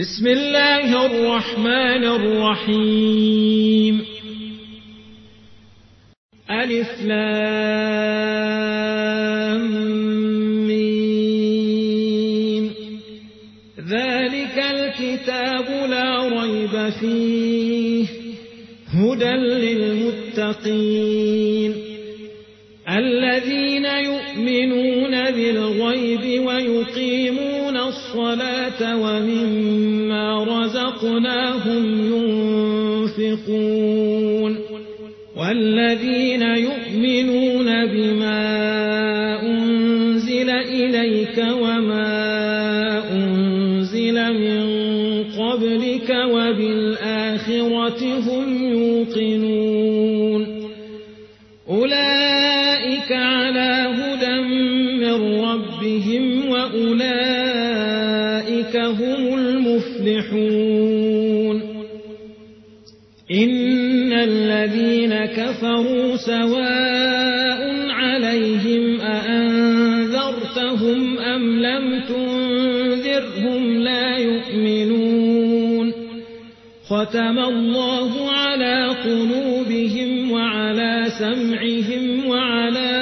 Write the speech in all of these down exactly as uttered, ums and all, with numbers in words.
بسم الله الرحمن الرحيم. ألف لام ميم. ذلك الكتاب لا ريب فيه هدى للمتقين الذين يؤمنون بالغيب ويقيمون الصلاة ومما رزقناهم ينفقون والذين يؤمنون بما أنزل إليك وما أنزل من قبلك وبالآخرة هم يوقنون أولئك على هدى من ربهم وأولئك هم المفلحون. إن الذين كفروا سواء عليهم أأنذرتهم أم لم تنذرهم لا يؤمنون. ختم الله على قلوبهم وعلى سمعهم وعلى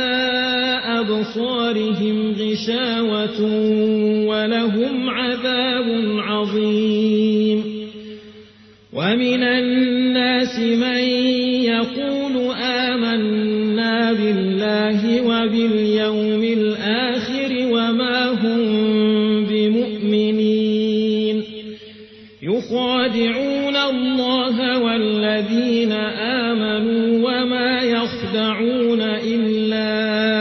أبصارهم غشاوة ولهم عذاب عظيم. ومن الناس من يقول آمنا بالله وباليوم الآخر وما هم بمؤمنين يخادعون الله والذين آمنوا وما يخدعون إلا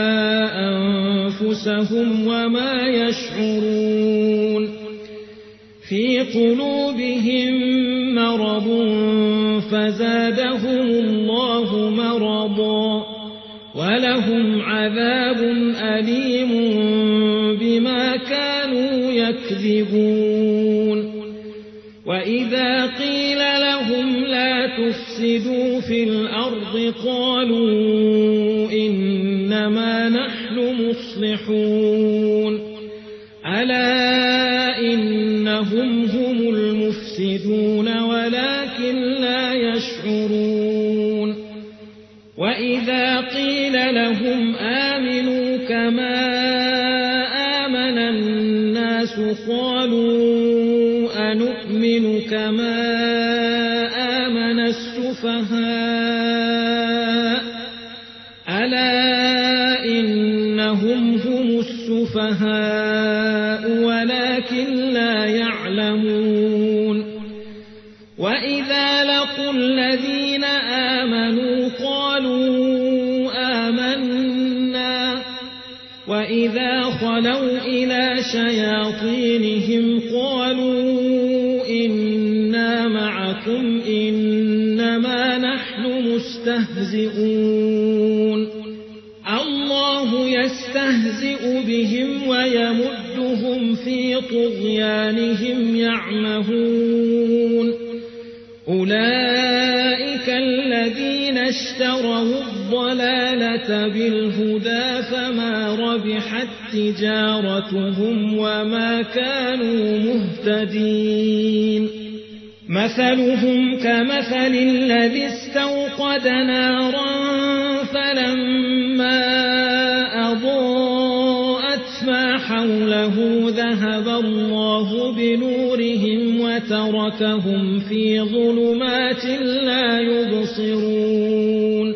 أنفسهم وما يشعرون. في قلوبهم مرض فزادهم الله مرضا ولهم عذاب أليم بما كانوا يكذبون. وإذا قيل لهم لا تفسدوا في الأرض قالوا إنما نحن مصلحون ألا إنهم هم المفسدون ولكن لا يشعرون. وإذا قيل لهم آمنوا كما آمن الناس قالوا أنؤمن كما آمن السفهاء ألا إنهم هم السفهاء ولكن لا يعلمون. وإذا لقوا الذين آمنوا قالوا آمنا وإذا خلوا إلى شياطينهم قالوا إنا معكم إنما نحن مستهزئون. الله يستهزئ بهم ويمدهم في طغيانهم يعمهون. أولئك الذين اشتروا الضلالة بالهدى فما ربحت تجارتهم وما كانوا مهتدين. مثلهم كمثل الذي استوقد نارا فلما أضاءت ما حوله ذهب الله بنورهم وتركهم في ظلمات لا يبصرون.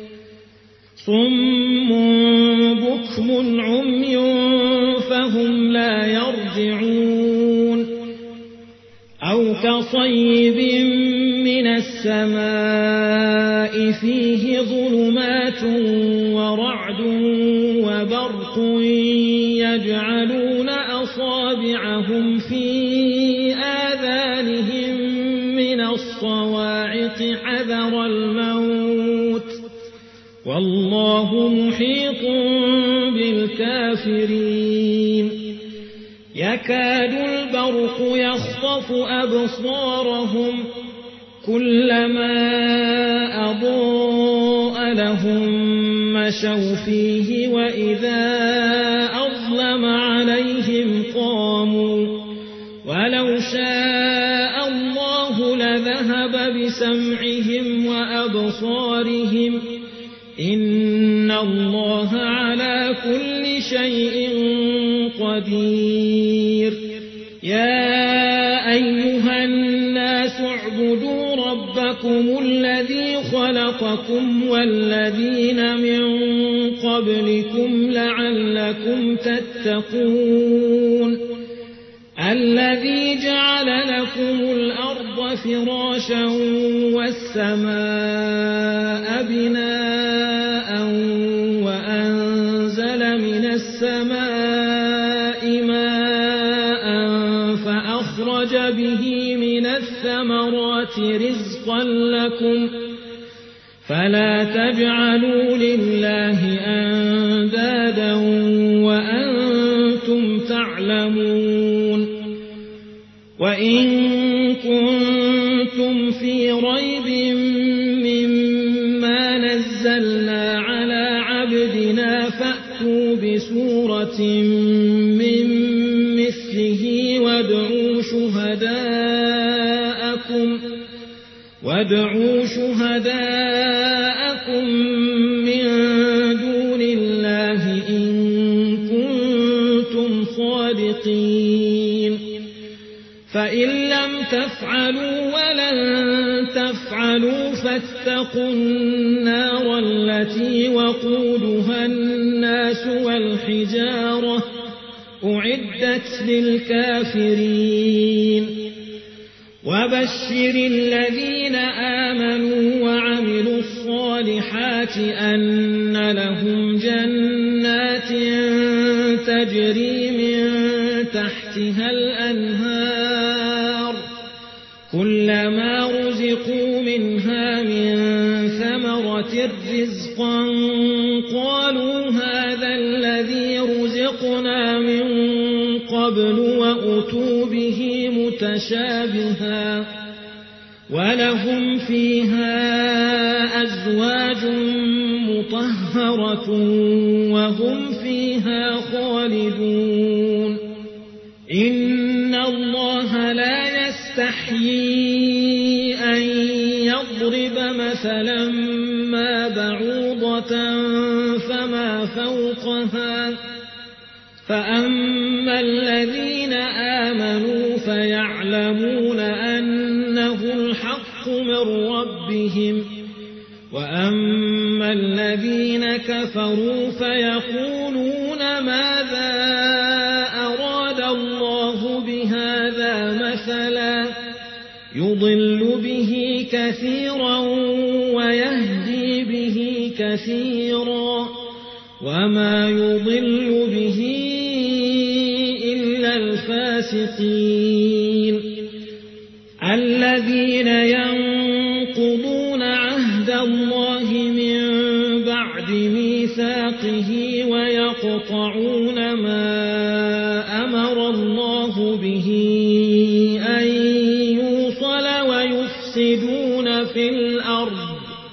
صم بكم عمي فهم لا يرجعون. أو كصيب من السماء فيه ظلمات ورعد وبرق يجعلون أصابعهم في آذانهم من الصواعق حذر الموت والله محيط بالكافرين. يكاد البرق يخطف أبصارهم كلما أضاء لهم مشوا فيه وإذا أظلم عليهم قاموا ولو شاء الله لذهب بسمعهم وأبصارهم إن الله على كل شيء قدير يا أيها الناس اعبدوا ربكم الذي خلقكم والذين من قبلكم لعلكم تتقون الذي جعل لكم الأرض فراشا والسماء بناء وأنزل من السماء ماء فأخرج به من الثمرات رزقا لكم فلا تجعلوا لله أندادا وأنتم تعلمون وإن كنتم في ريب مما نزلنا على عبدنا فأتوا بسورة من مثله وادعوا شهداءكم وادعوا شهداءكم من دون الله إن كنتم صادقين فإن لم تفعلوا ولن تفعلوا فاتقوا النار التي وقودها الناس والحجارة أعدت للكافرين وبشر الذين آمنوا وعملوا الصالحات أن لهم جنات تجري من تحتها الأنهار كلما رزقوا منها من ثمرة رزقا قالوا هذا الذي رزقنا من قبل وأتوا به متشابها ولهم فيها أزواج مطهرة وهم فيها خالدون إن الله لا يستحيي أن يضرب مثلا ما بعوضة فما فوقها فأما الذين آمنوا فيعلمون أنه الحق من ربهم وأما الذين كفروا فيقولون ماذا أراد الله بهذا مثلا يضل به كثيرا ويهدي به كثيرا وما يضل به إلا الفاسقين الذين ينقضون عهد الله من بعد ميثاقه ويقطعون ما أمر الله به أن يوصل ويفسدون في الأرض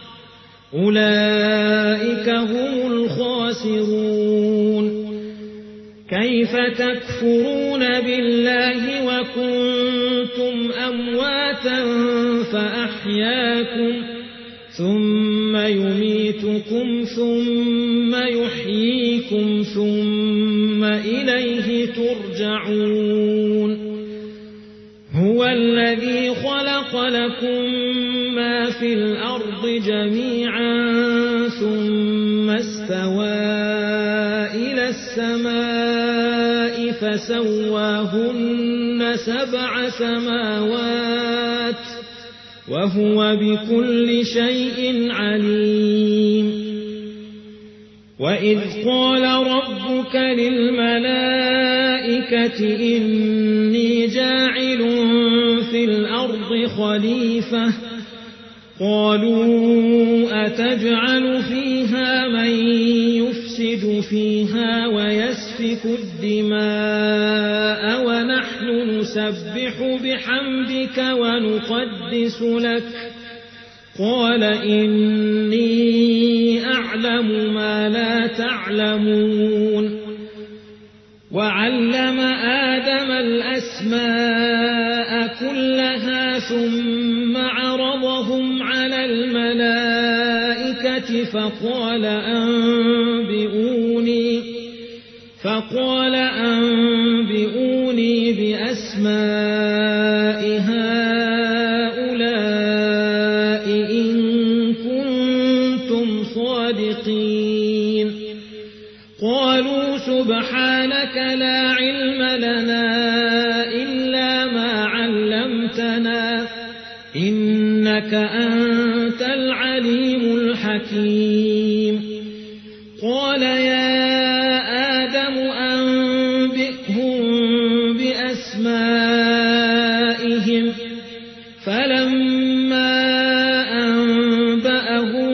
أولئك هم الخاسرون كيف تكفرون بالله وكنتم أمواتا فأحياكم ثم يميتكم ثم يحييكم ثم إليه ترجعون هو الذي خلق لكم ما في الأرض جميعا ثم استوى إلى السماء فسواهن سبع سماوات وهو بكل شيء عليم وإذ قال ربك للملائكة إني جاعل في الأرض خليفة قالوا أتجعل فيها من يفسد فيها ويسفك الدماء ونحن نسبح بحمدك ونقدس لك قال إني أعلم ما لا تعلمون وعلم آدم الأسماء كلها ثم عرضهم على الملائكة فقال أنبئوني فقال أنبئوني بأسماء هؤلاء إن كنتم صادقين قالوا سبحانك لا علم لنا إلا ما علمتنا إنك أنت العليم الحكيم قال يا آدم أنبئهم بأسمائهم فلما أنبأهم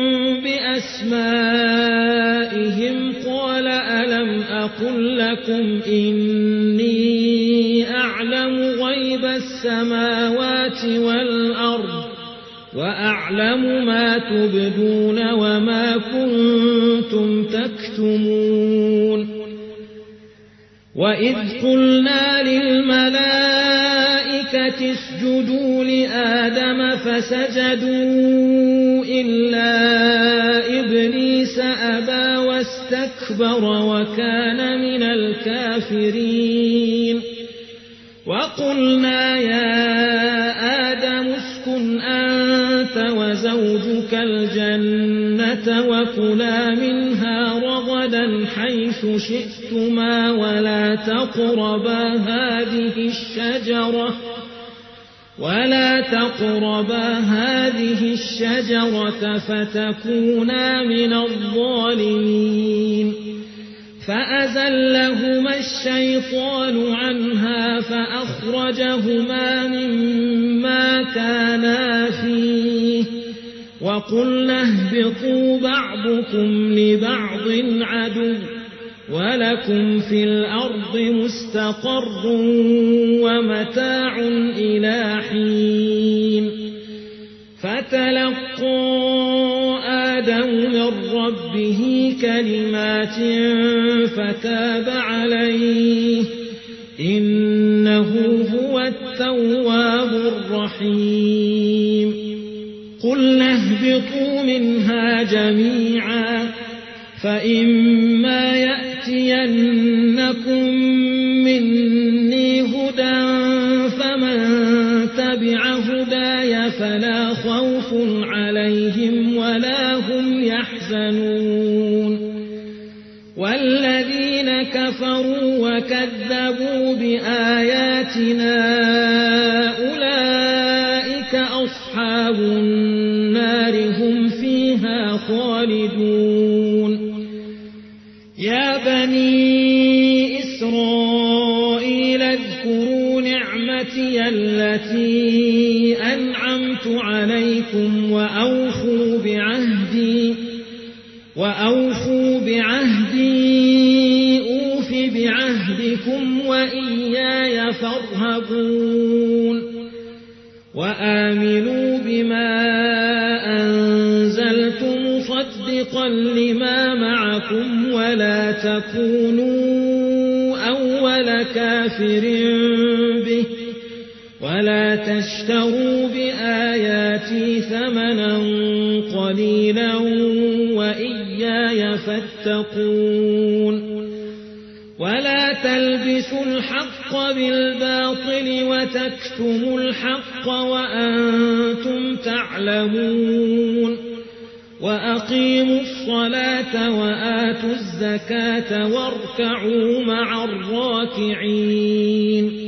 بأسمائهم قال ألم أقل لكم إني أعلم غيب السماوات والأرض وأعلم ما تبدون وما كنتم تكتمون وإذ قلنا للملائكة اسجدوا لآدم فسجدوا إلا إبليس أبى واستكبر وكان من الكافرين وقلنا يا آدم اسكن أنت وزوجك الجنة وكلا منها رغدا حيث شئتما ولا تقربا هذه الشجرة ولا تقربا هذه الشجرة فتكونا من الظالمين فأزلهما الشيطان عنها فأخرجهما مما كانا فيه وقلنا اهبطوا بعضكم لبعض عدو ولكم في الأرض مستقر ومتاع إلى حين فتلقى آدم من ربه كلمات فتاب عليه إنه هو التواب الرحيم قلنا اهبطوا منها جميعا فإما يأتينكم مني هدى فمن تبع هداي فلا خوف عليهم ولا هم يحزنون والذين كفروا وكذبوا بآياتنا أولئك أصحاب النار هم فيها خالدون يا بني إسرائيل اذكروا نعمتي التي أنعمت عليكم وأوفوا بعهدي وأوفوا بعهدي أوف بعهدكم وإياي فارهبون وآمنوا بما أنزلت مصدقا لما معكم ولا تكونوا أول كافر به ولا تشتروا بآياتي ثمنا قليلا وإياي فاتقون ولا تلبسوا الحق بالباطل وتكتموا الحق وأنتم تعلمون وأقيموا الصلاة وآتوا الزكاة واركعوا مع الراكعين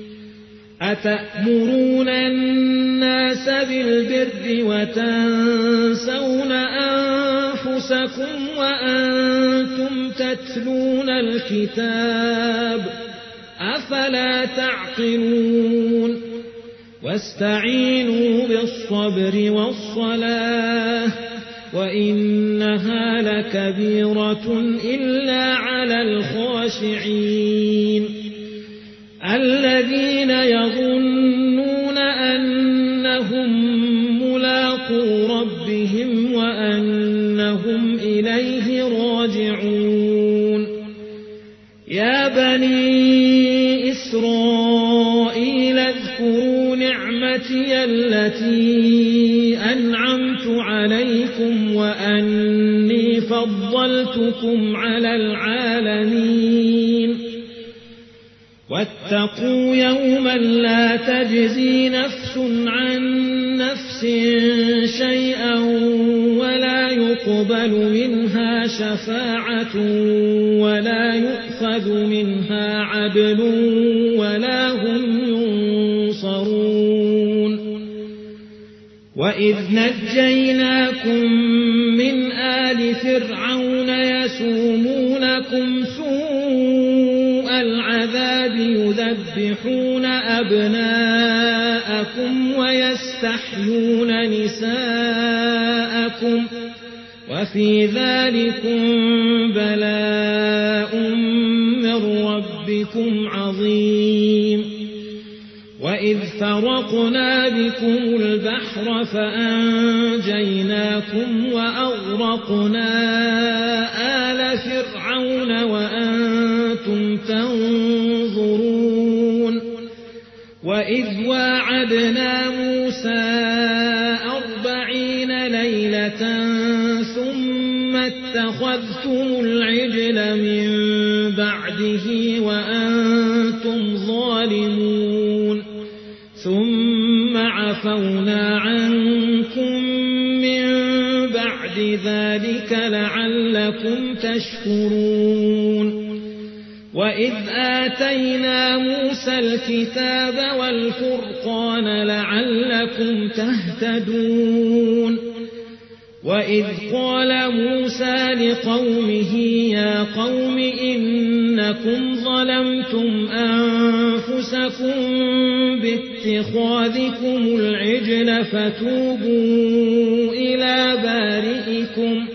أتأمرون الناس بالبر وتنسون أنفسكم وأنتم تتلون الكتاب أفلا تعقلون واستعينوا بالصبر والصلاة وإنها لكبيرة إلا على الخاشعين الذين يظنون أنهم ملاقو ربهم وأنهم إليه راجعون يا بني إسرائيل اذكروا واذكروا نعمتي التي أنعمت عليكم وأني فضلتكم على العالمين واتقوا يوما لا تجزي نفس عن نفس شيئا ولا يقبل منها شفاعة ولا يؤخذ منها عدل ولا هم ينصرون وإذ نجيناكم من آل فرعون يسومونكم سوء العذاب يذبحون أبناءكم ويستحيون نساءكم وفي ذلكم بلاء من ربكم عظيم وإذ فرقنا بكم البحر فأنجيناكم وأغرقنا آل فرعون وأنتم تنظرون وإذ واعدنا موسى أربعين ليلة ثم اتخذتم العجل من بعده وأنتم ظالمون ثم عفونا عنكم من بعد ذلك لعلكم تشكرون وإذ آتينا موسى الكتاب والفرقان لعلكم تهتدون وإذ قال موسى لقومه يا قوم إنكم ظلمتم أنفسكم باتخاذكم العجل فتوبوا إلى بارئكم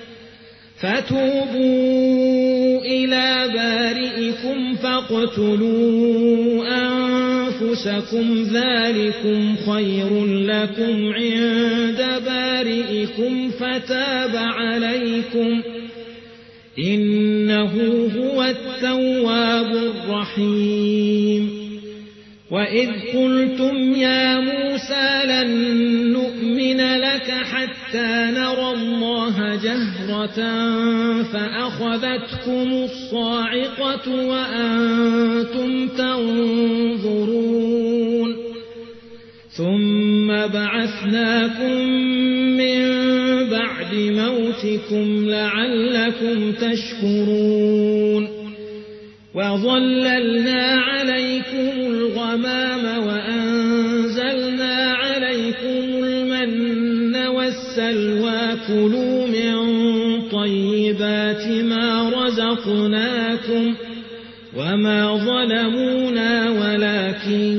فتوبوا إلى بارئكم فاقتلوا أنفسكم ذلكم خير لكم عند بارئكم فتاب عليكم إنه هو التواب الرحيم وإذ قلتم يا موسى لن نؤمن لك حتى نرى الله جهرة فأخذتكم الصاعقة وأنتم تنظرون ثم بعثناكم من بعد موتكم لعلكم تشكرون وظللنا عليكم الغمام وأنزلنا عليكم المن والسلوى كلوا من طيبات ما رزقناكم وما ظلمونا ولكن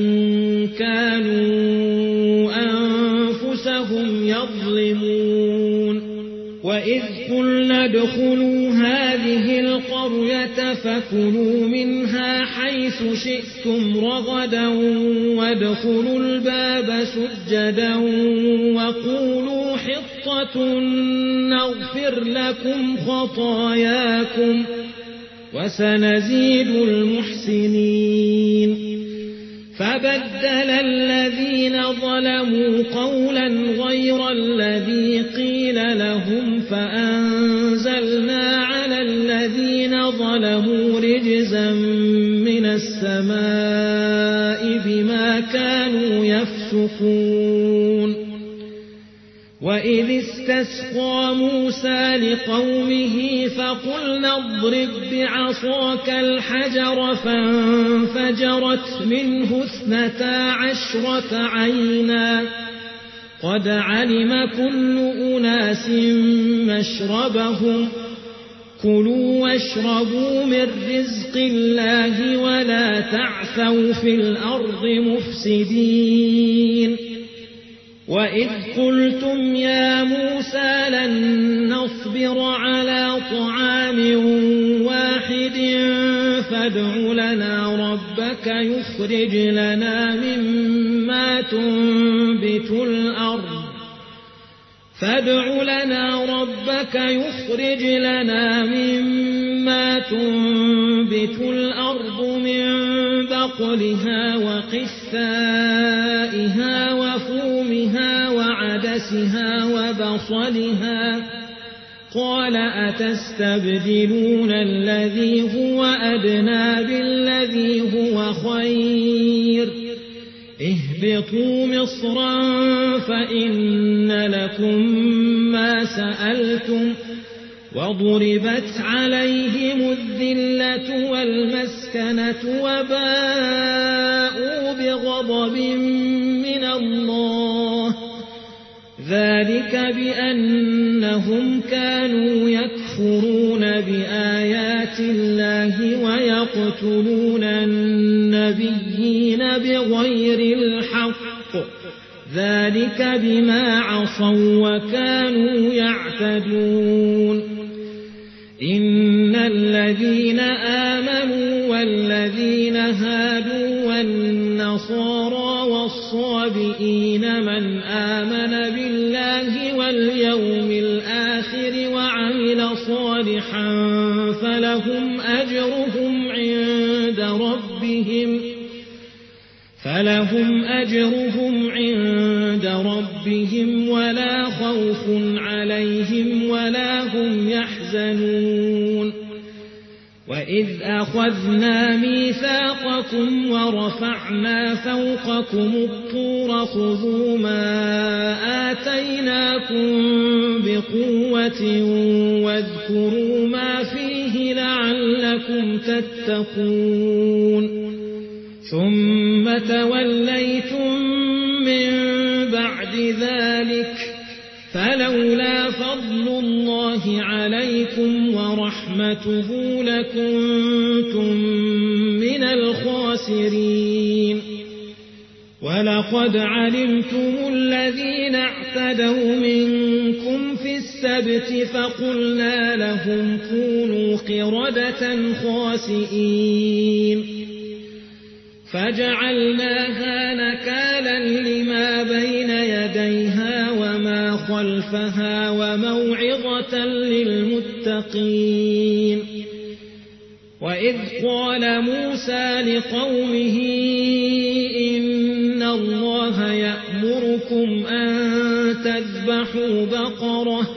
كانوا أنفسهم يظلمون وإذ قلنا ادخلوا هذه القرية فكلوا منها حيث شئتم رغدا وادخلوا الباب سجدا وقولوا حطة نغفر لكم خطاياكم وسنزيد المحسنين فبدل الذين ظلموا قولا غير الذي قيل لهم فأنزلنا على الذين ظلموا رجزا من السماء بما كانوا يفسقون وإذ استسقى موسى لقومه فقلنا اضرب بعصاك الحجر فانفجرت منه اثنتا عشرة عينا قد علم كل أناس مشربهم كلوا واشربوا من رزق الله ولا تعثوا في الأرض مفسدين وإذ قلتم يا موسى لن نصبر على طعام واحد فادع لنا ربك يخرج لنا مما تنبت الأرض فادع لنا ربك يخرج لنا مما تنبت الأرض من بقلها وقثائها وقثائها وفومها وعدسها وبصلها قال أتستبدلون الذي هو أدنى بالذي هو خير اهبطوا مصرا فإن لكم ما سألتم وضربت عليهم الذلة والمسكنة وباءوا بغضب من الله ذلك بأنهم كانوا يكفرون بآيات الله ويقتلون النبيين بغير الحق ذلك بما عصوا وكانوا يعتدون إن الذين آمنوا والذين هادوا والنصارى والصابئين من آمن بالله واليوم الآخر وعمل صالحا فلهم أجرهم عند ربهم فلهم أجرهم عند ربهم ولا خوف عليهم ولا هم يحزنون وإذ أخذنا ميثاقكم ورفعنا فوقكم الطور خذوا ما آتيناكم بقوة واذكروا ما فيه لعلكم تتقون ثم توليتم من بعد ذلك فلولا فضل الله عليكم ورحمته لكنتم من الخاسرين ولقد علمتم الذين اعتدوا منكم في السبت فقلنا لهم كونوا قردة خاسئين فجعلناها نكالا لما بين يديها وما خلفها وموعظة للمتقين وإذ قال موسى لقومه إن الله يأمركم أن تذبحوا بقرة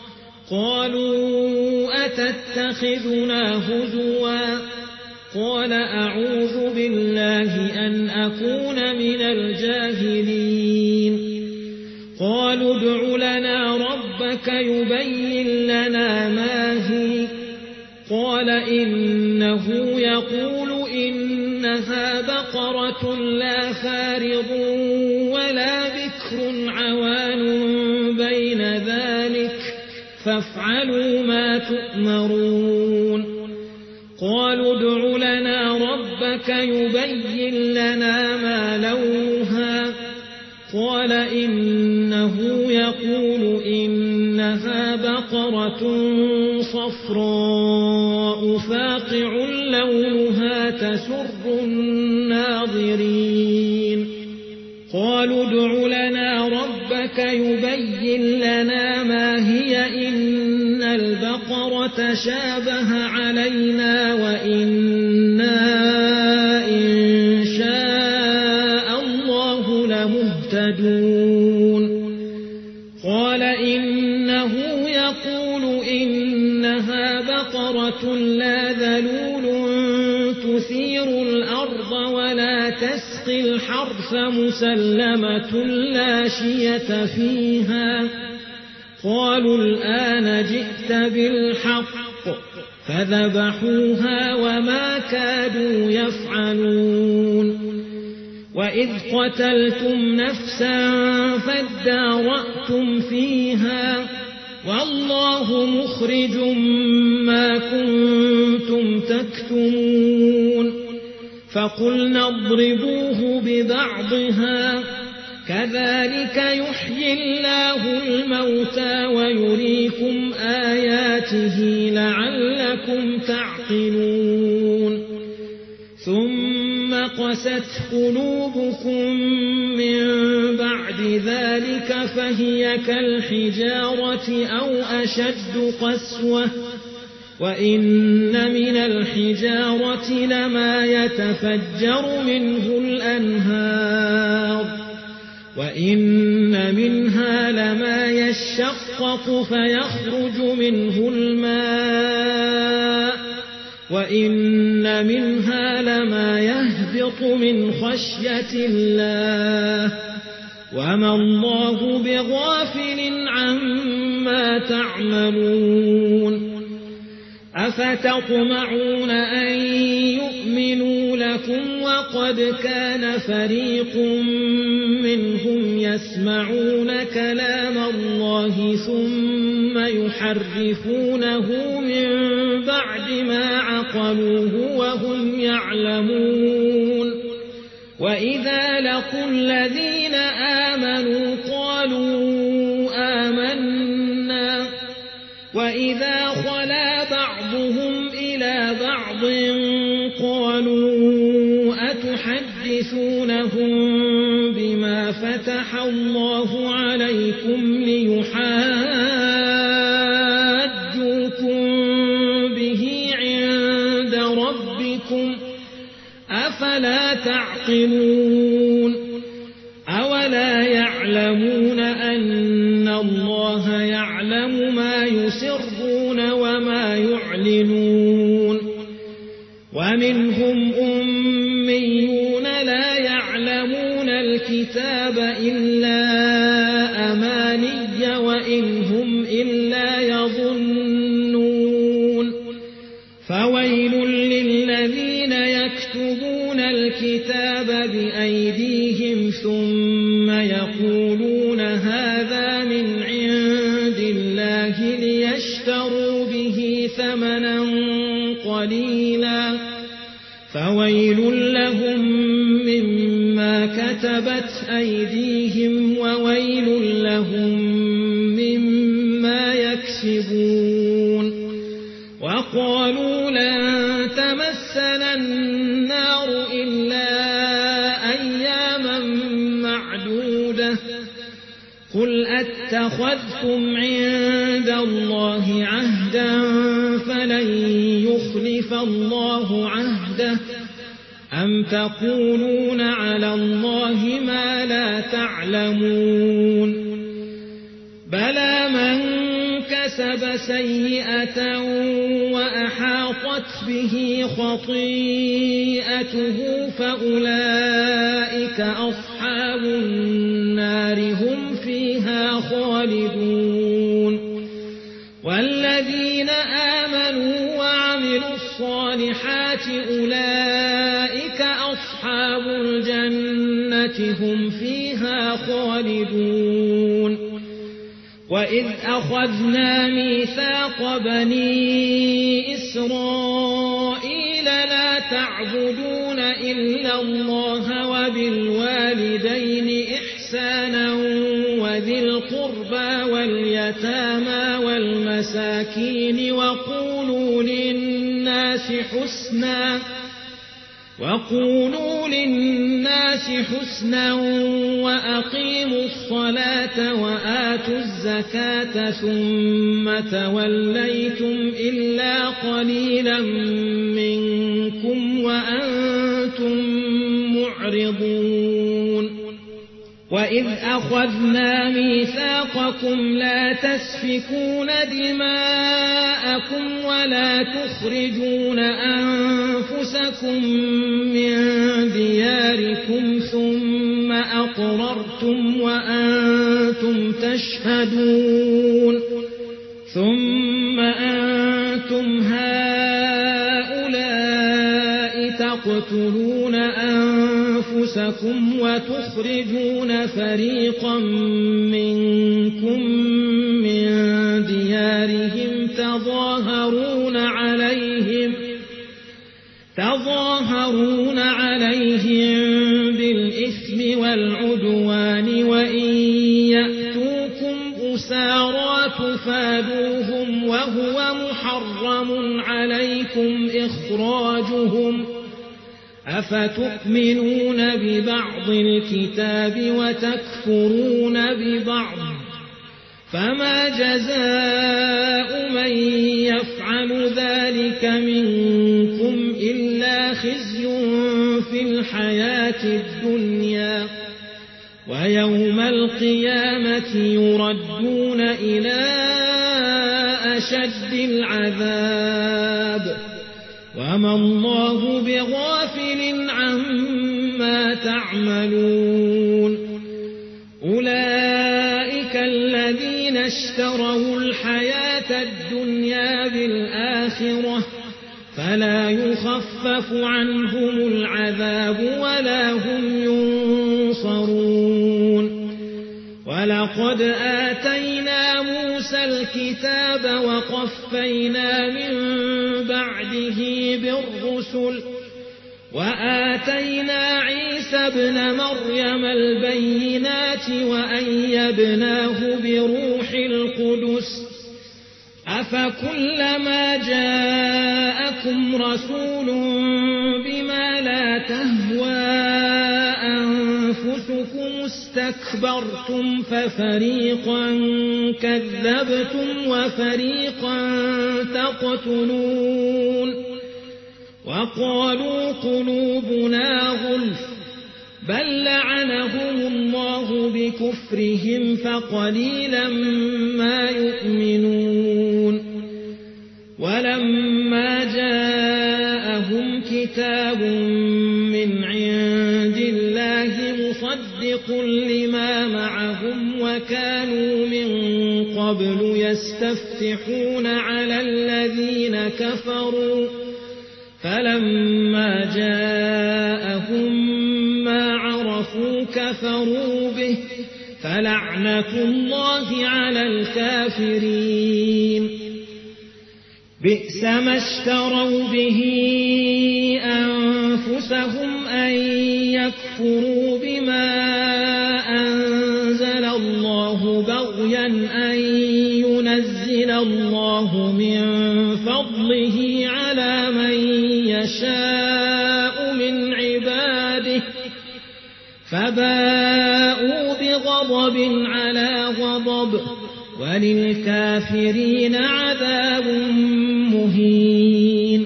قالوا أتتخذنا هزوا قال أعوذ بالله أن أكون من الجاهلين قالوا ادع لنا ربك يبين لنا ما هي قال إنه يقول إنها بقرة لا فارض ولا بكر عوان بين ذلك فافعلوا ما تؤمرون قالوا ادع لنا ربك يبين لنا ما لونها قال إنه يقول إنها بقرة صفراء فاقع لونها تسر الناظرين قالوا ادع لنا ربك يبين لنا ما هي إن البقرة شابه علينا وإنا إن شاء الله لمهتدون قال إنه يقول إنها بقرة لا ذلول تثير الأرض ولا تسقي الحرث مسلمة لا شية فيها قالوا الآن جئت بالحق فذبحوها وما كادوا يفعلون وإذ قتلتم نفسا فادارأتم فيها والله مخرج ما كنتم تكتمون فقلنا اضربوه ببعضها كذلك يحيي الله الموتى ويريكم آياته لعلكم تعقلون ثم قست قلوبكم من بعد ذلك فهي كالحجارة أو أشد قسوة وإن من الحجارة لما يتفجر منه الأنهار وإن منها لما يشقق فيخرج منه الماء وإن منها لما يهبط من خشية الله وما الله بغافل عما تعملون أفتطمعون أن يؤمنوا لكم وقد كان فريق منهم يسمعون كلام الله ثم يحرفونه من بعد ما عقلوه وهم يعلمون وإذا لقوا الذين آمنوا قالوا آمنا وإذا خلا بعضهم إلى بعض قالوا أتحدثونهم بما فتح الله عليكم ليحاجوكم به عند ربكم أفلا تعقلون أولا يعلمون أن الله يعلم ما يسرون وما يعلنون ومنهم أميون لا يعلمون الكتاب إلا أماني وإن هم إلا يظنون فويل للذين يكتبون الكتاب بأيديهم ثم يقولون هذا من عند الله ليشتروا به ثمنا قليلا فويل لهم مما كتبت أيديهم وويل لهم مما يكسبون وقالوا لن تمسنا النار إلا أياما معدودة قل أتخذتم عند الله عهدا فلن يخلف الله عهده أم تقولون على الله ما لا تعلمون بلى من كسب سيئة وأحاطت به خطيئته فأولئك أصحاب النار هم فيها خالدون والذين آمنوا وعملوا الصالحات أولئك أصحاب الجنة هم فيها خالدون وإذ أخذنا ميثاق بني إسرائيل لا تعبدون إلا الله وبالوالدين إحسانا وذي القربى واليتامى والمساكين وقولوا للناس حسنا وقولوا للناس حسنا وأقيموا الصلاة وآتوا الزكاة ثم توليتم إلا قليلا منكم وأنتم معرضون وإذ أخذنا ميثاقكم لا تسفكون دماءكم ولا تخرجون أنفسكم من دياركم ثم أقررتم وأنتم تشهدون ثم أنتم هؤلاء تقتلون أنفسكم وتخرجون فريقا منكم من ديارهم تظاهرون عليهم تظاهرون عليهم بالإثم والعدوان وإن يأتوكم أسارى تفادوهم وهو محرم عليكم إخراجهم أفتؤمنون ببعض الكتاب وتكفرون ببعض فما جزاء من يفعل ذلك منكم إلا خزي في الحياة الدنيا ويوم القيامة يردون إلى أشد العذاب وما الله بغافل عما تعملون أولئك الذين اشتروا الحياة الدنيا بالآخرة فلا يخفف عنهم العذاب ولا هم ينصرون ولقد آتينا موسى الكتاب وقفينا من بعده بالرسل وآتينا عيسى ابن مريم البينات وأيدناه بروح القدس أفكلما جاءكم رسول بما لا تهوى أنفسكم استكبرتم ففريقا كذبتم وفريقا تقتلون وقالوا قلوبنا غلف بل لعنهم الله بكفرهم فقليلا ما يؤمنون ولما جاءهم كتاب من عند الله مصدق لما معهم وكانوا من قبل يستفتحون على الذين كفروا فلما جاءهم ما عرفوا كفروا به فلعنة الله على الكافرين بئس ما اشتروا به أنفسهم أن يكفروا بما أنزل الله بغيا أن ينزل الله من فضله على من يشاء من عباده فباءوا بغضب على غضب وللكافرين عذاب مهين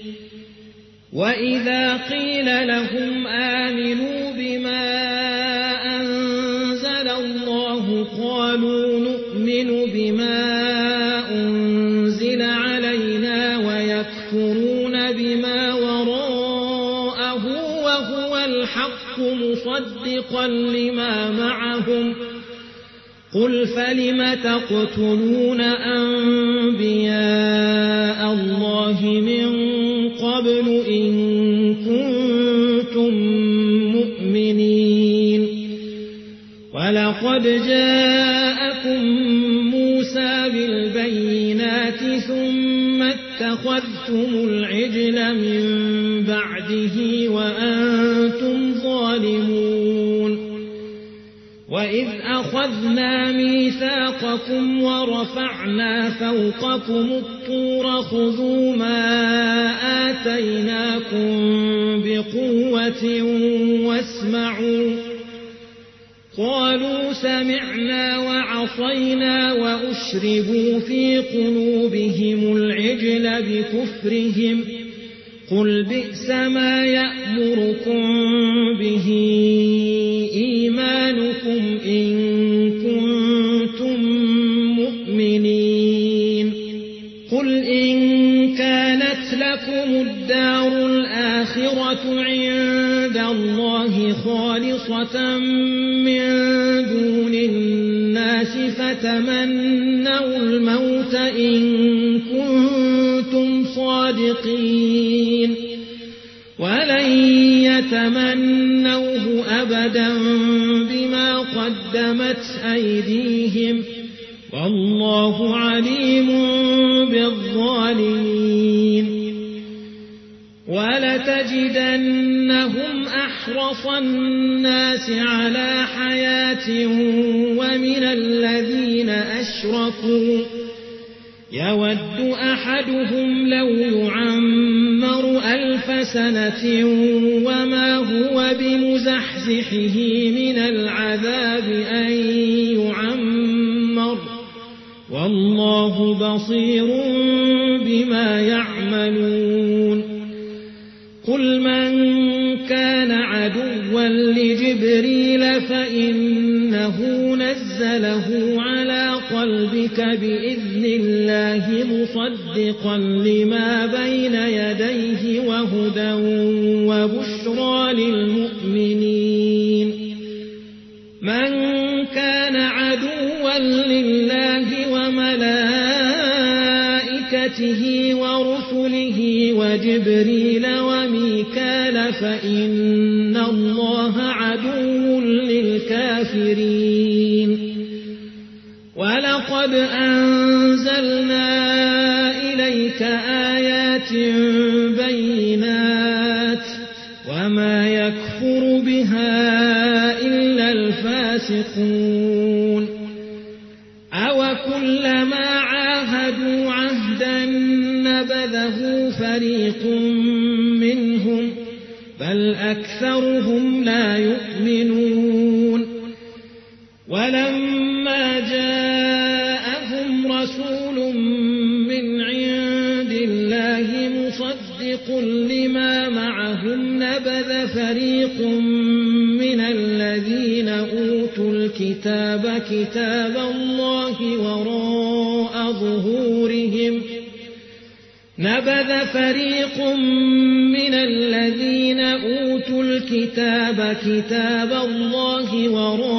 وإذا قيل لهم آمنوا بما أنزل الله قالوا نؤمن بما أنزل علينا ويكفرون بما وراءه وهو الحق مصدقا لما معهم قل فلم تقتلون أنبياء الله من قبل إن كنتم مؤمنين ولقد جاءكم موسى بالبينات ثم اتخذتم العجل من بعده وأنتم ظالمون وإذ أخذنا ميثاقكم ورفعنا فوقكم الطور خذوا ما آتيناكم بقوة واسمعوا قالوا سمعنا وعصينا وأشربوا في قلوبهم العجل بكفرهم قل بئس ما يأمركم به إيمانكم إن كنتم مؤمنين قل إن كانت لكم الدار الآخرة عند الله خالصة من دون الناس فتمنوا الموت إن كنتم صادقين ولن يتمنوه أبدا بما قدمت أيديهم والله عليم بالظالمين ولتجدنهم أحرص الناس على حياة ومن الذين أشركوا يود أحدهم لو يعمر ألف سنة وما هو بمزحزحه من العذاب أن يعمر والله بصير بما يعملون قل من كان عدوا لجبريل فإنه نزله على قلبك بإذن الله مصدقا لما بين يديه وهدى وبشرى للمؤمنين من كان عدوا لله وملائكته ورسله وجبريل وميكال فإن الله عدو للكافرين ولقد أنزلنا إليك آيات بينات وما يكفر بها إلا الفاسقون أوكلما عاهدوا عهدا نبذه فريق منهم بل أكثرهم لا يؤمنون ولما جاءهم رسول من عند الله مصدق لما معهم نبذ فريق من الذين أوتوا الكتاب كتاب الله وراء ظهورهم نبذ فريق من الذين أوتوا الكتاب كتاب الله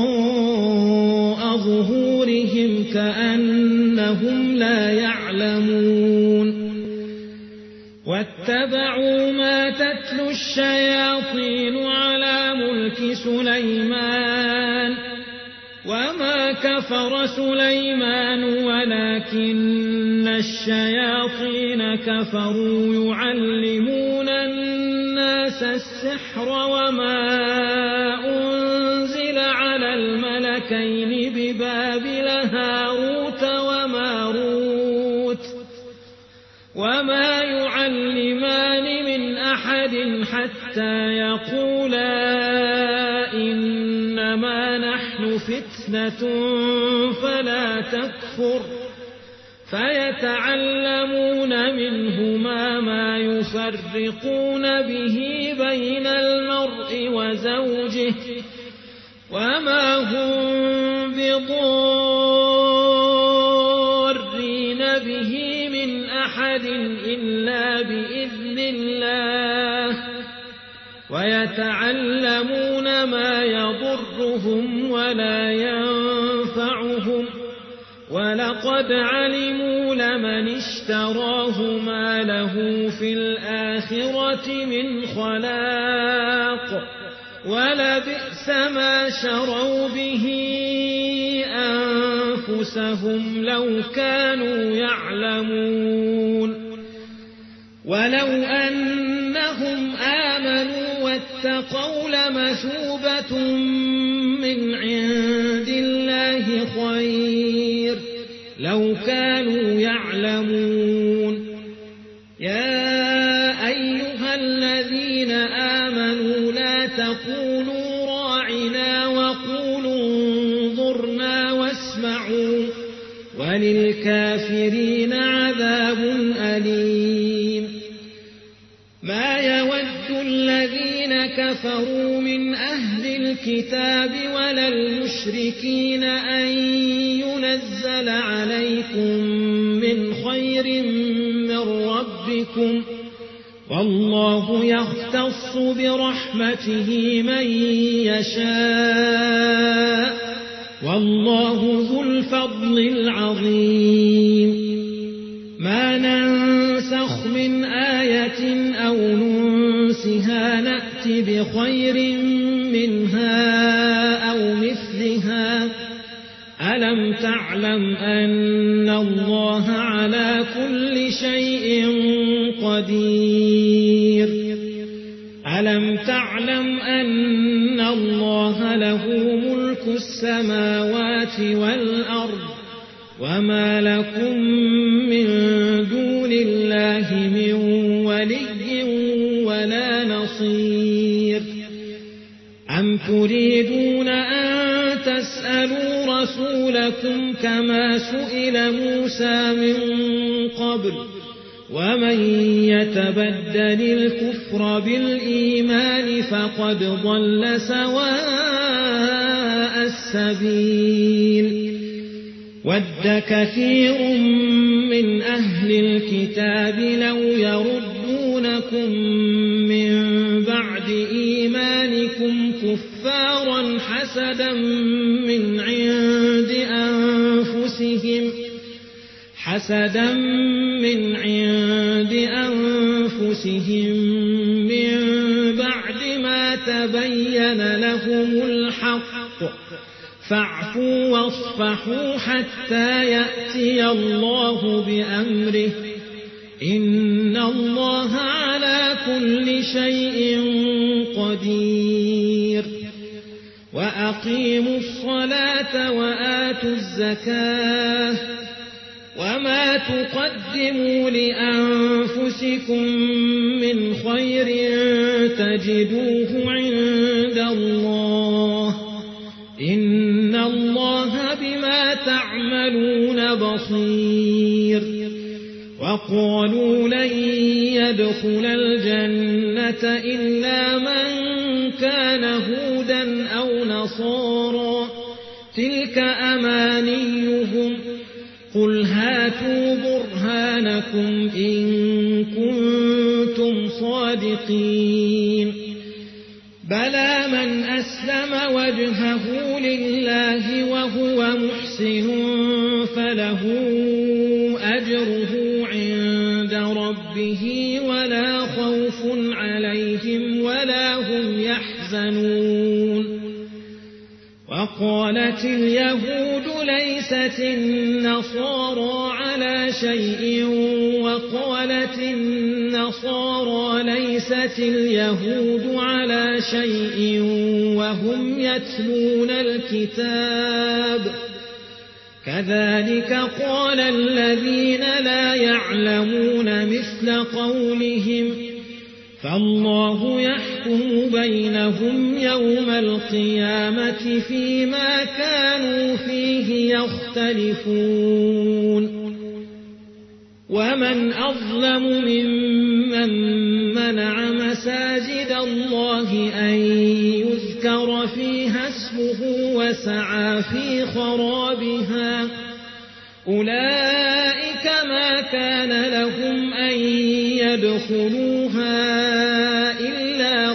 وراء ظهورهم كأنهم لا يعلمون واتبعوا ما تتلو الشياطين على ملك سليمان وما كفر سليمان ولكن الشياطين كفروا يعلمون الناس السحر وما أنزل على الملكين ببابل هاروت وماروت وما يعلمان من أحد حتى يقولا إنما نحن فتنة فلا تكفر فيتعلمون منهما ما يفرقون به بين المرء وزوجه وما هم بضارين به من أحد إلا بإذن الله ويتعلمون ما يضرهم ولا ينفعهم ولقد علموا لمن اشتراه ما له في الآخرة من خلاق ولبئس ما شروا به أنفسهم لو كانوا يعلمون ولو أنهم آمنوا واتقوا لمثوبة من عند الله خير لو كانوا يعلمون يا أيها الذين آمنوا لا تقولوا راعنا وقولوا انظرنا واسمعوا وللكافرين عذاب أليم ما يود الذين كفروا من أهل الكتاب ولا المشركين أن ينزل عليكم من خير من ربكم والله يختص برحمته من يشاء والله ذو الفضل العظيم ما ننسخ من آية أو ننسها نأت بخير منها أو مثلها ألم تعلم أن الله على كل شيء قدير ألم تعلم أن الله له ملك السماوات والأرض وما لكم من دون الله من ولي ولا نصير أم تريدون أن تسألوا تسألوا رسولكم كما سئل موسى من قبل ومن يتبدل الكفر بالإيمان فقد ضل سواء السبيل ود كثير من أهل الكتاب لو يردونكم من بعد إيمانكم كفارا حسدا من عند أنفسهم حسدا من عند أنفسهم من بعد ما تبين لهم الحق فاعفوا واصفحوا حتى يأتي الله بأمره إن الله على كل شيء قدير وأقيموا الصلاة وآتوا الزكاة وما تقدموا لأنفسكم من خير تجدوه عند الله إن الله بما تعملون بصير وقالوا لن يدخل الجنة إلا من كان هودا أو نصارى تلك أمانيهم قل هاتوا برهانكم إن كنتم صادقين بلى من أسلم وجهه لله وهو محسن فله أجره عند ربه ولا خوف عليهم ولا هم يحزنون وقالت اليهود ليست النصارى على شيء وقالت النصارى ليست اليهود على شيء وهم يتلون الكتاب كذلك قال الذين لا يعلمون مثل قولهم فالله يحكم بينهم يوم القيامة فيما كانوا فيه يختلفون ومن أظلم ممن منع مساجد الله أن يذكر فيها اسمه وسعى في خرابها أولئك ما كان لهم أن يدخلوها إلا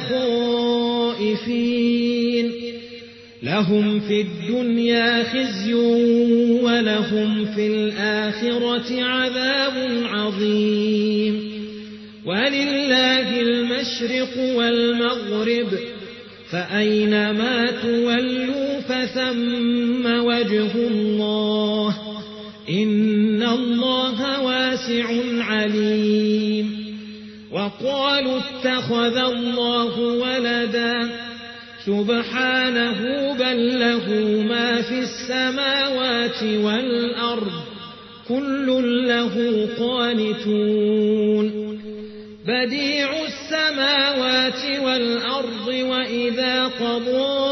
خائفين لهم في الدنيا خزي ولهم في الآخرة عذاب عظيم ولله المشرق والمغرب فأينما تولوا فثم وجه الله إن الله واسع عليم وقالوا اتخذ الله ولدا سبحانه بل له ما في السماوات والأرض كل له قانتون بديع السماوات والأرض وإذا قضى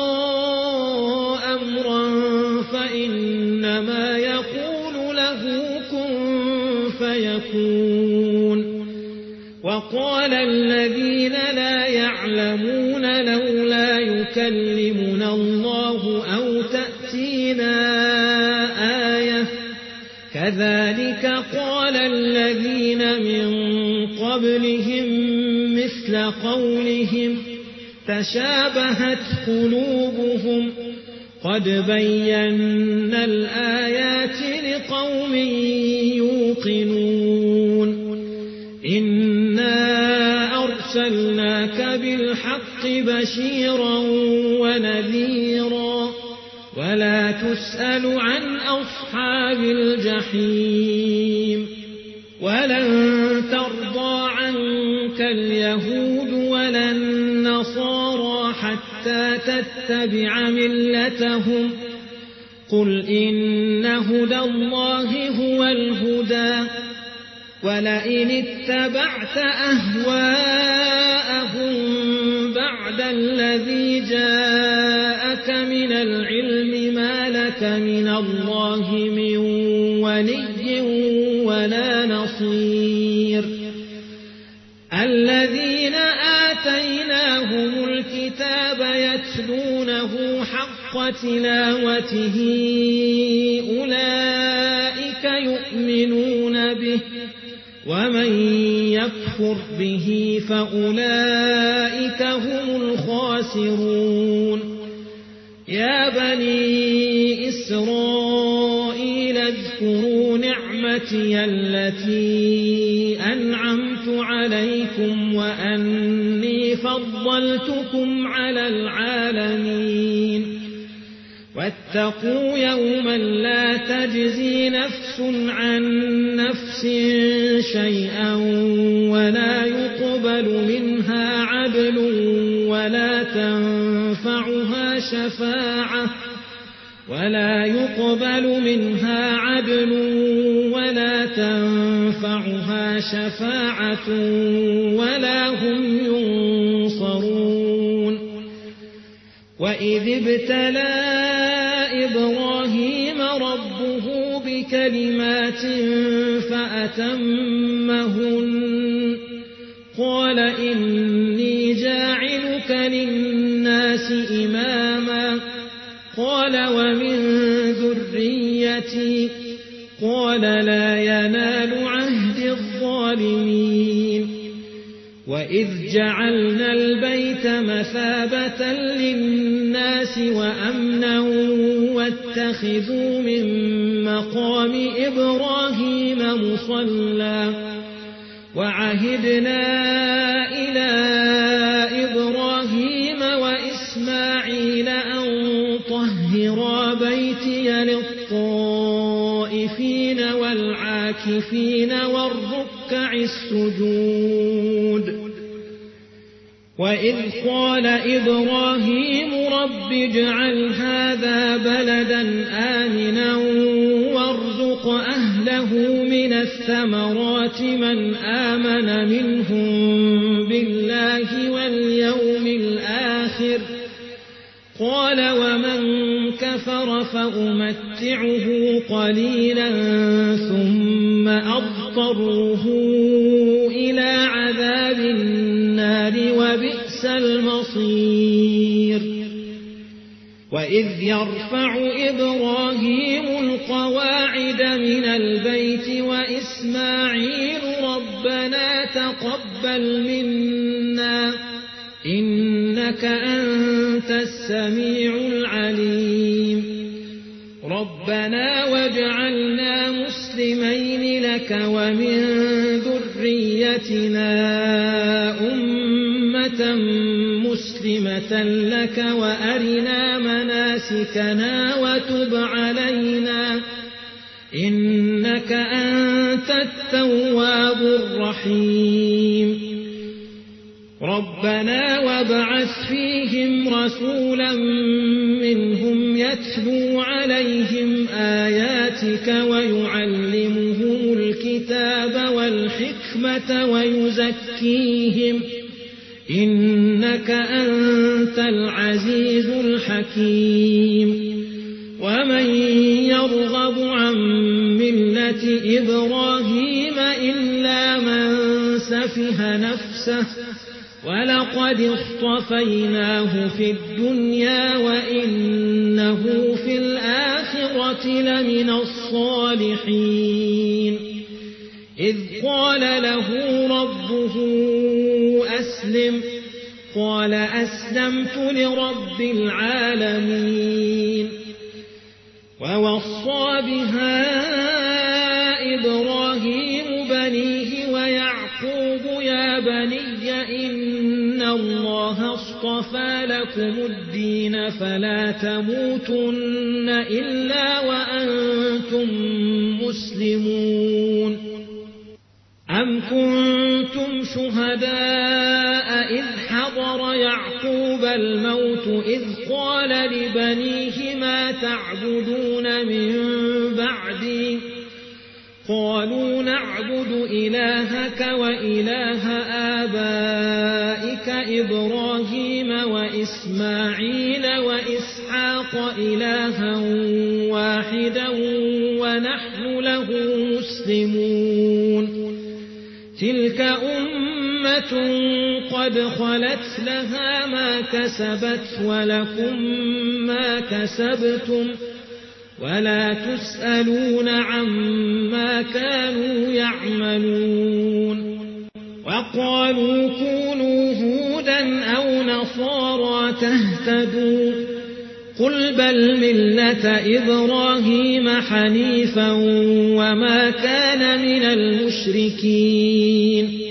أمرا فإنما يقول له كن فيكون وقال الذين لا يعلمون لولا يكلمنا الله أو تأتينا آية كذلك قال الذين من قبلهم مثل قولهم تشابهت قلوبهم قد بينا الآيات لقوم يوقنون إنا أرسلناك بالحق بشيرا ونذيرا ولا تسأل عن أصحاب الجحيم ولن ترضى عنك اليهود ولا النصارى حتى تتبع ملتهم قل إن هدى الله هو الهدى ولئن اتبعت أهواءهم بعد الذي جاءك من العلم ما لك من الله من ولي ولا نصير الذين آتيناهم الكتاب يتلونه حق تلاوته أولئك يؤمنون به ومن يكفر به فأولئك هم الخاسرون يا بني إسرائيل اذكروا نعمتي التي أنعمت عليكم وأني فضلتكم على العالمين واتقوا يوما لا تجزي نفس عن نفس شيئا ولا يقبل منها عدل ولا تنفعها شفاعة ولا يقبل منها عدل ولا تنفعها شفاعة ولا هم ينصرون وإذ ابتلى إبراهيم ربه بكلمات فأتمهن قال إني جاعلك للناس إماما قال ومن ذريتي قال لا ينال عهد الظالمين وإذ جعلنا البيت مثابة للناس وأمنا واتخذوا من مقام إبراهيم مصلى وعهدنا إلى إبراهيم وإسماعيل أن طهرا بيتي للطائفين والعاكفين والركع السجود وإذ قال إبراهيم رب اجعل هذا بلدا آمنا وارزق أهله من الثمرات من آمن منهم بالله واليوم الآخر قال ومن كفر فأمتعه قليلا ثم أضطره إلى عذاب النار وبئس المصير وإذ يرفع إبراهيم القواعد من البيت وإسماعيل ربنا تقبل منا إنك أنت السميع العليم ربنا واجعلنا مسلمين لك ومن ذريتنا أمة مسلمة لك وأرنا مناسكنا وتب علينا إنك أنت التواب الرحيم ربنا وابعث فيهم رسولا منهم يتلو عليهم آياتك ويعلمهم الكتاب والحكمة ويزكيهم إنك أنت العزيز الحكيم ومن يرغب عن ملة إبراهيم إلا من سفه نفسه ولقد اصطفيناه في الدنيا وإنه في الآخرة لمن الصالحين إذ قال له ربه أسلم قال أسلمت لرب العالمين ووصى بها إبراهيم بنيه ويعقوب يا بني إن الله اصطفى لكم الدين فلا تموتن إلا وأنتم مسلمون أم كنتم شهداء إذ حضر يعقوب الموت إذ قال لبنيه ما تعبدون من بعدي قالوا نعبد إلهك وإله آبائك إبراهيم وإسماعيل وإسحاق إلها واحدا ونحن له مسلمون تلك أمة قد خلت لها ما كسبت ولكم ما كسبتم ولا تسألون عما كانوا يعملون وقالوا كونوا هودا أو نصارى تهتدوا قل بل ملة إبراهيم حنيفا وما كان من المشركين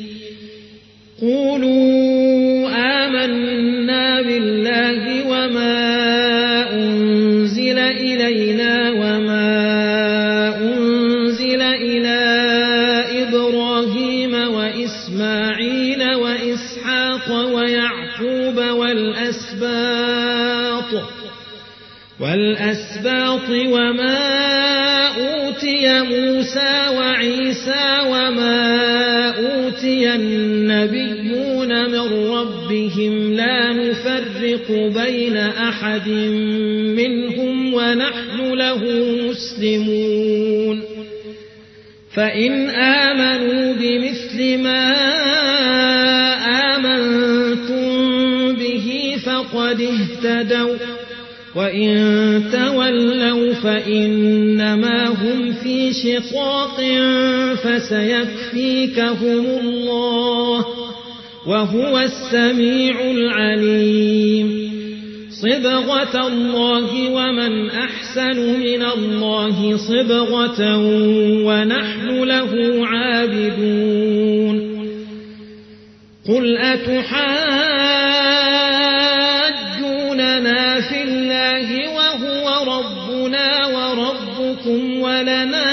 قولوا آمنا بالله وما أنزل إلينا وما أنزل إلى إبراهيم وإسماعيل وإسحاق ويعقوب والأسباط والأسباط وما أوتي موسى وعيسى وما أوتي النبيون من ربهم لا نفرق بين أحد منهم ونحن له مسلمون فإن آمنوا بمثل ما آمنتم به فقد اهتدوا وإن تولوا فإنما هم في شقاق فسيكفيكهم الله وهو السميع العليم صبغة الله ومن أحسن من الله صبغة ونحن له عابدون قل أتحاجوننا في الله وهو ربنا وربكم ولنا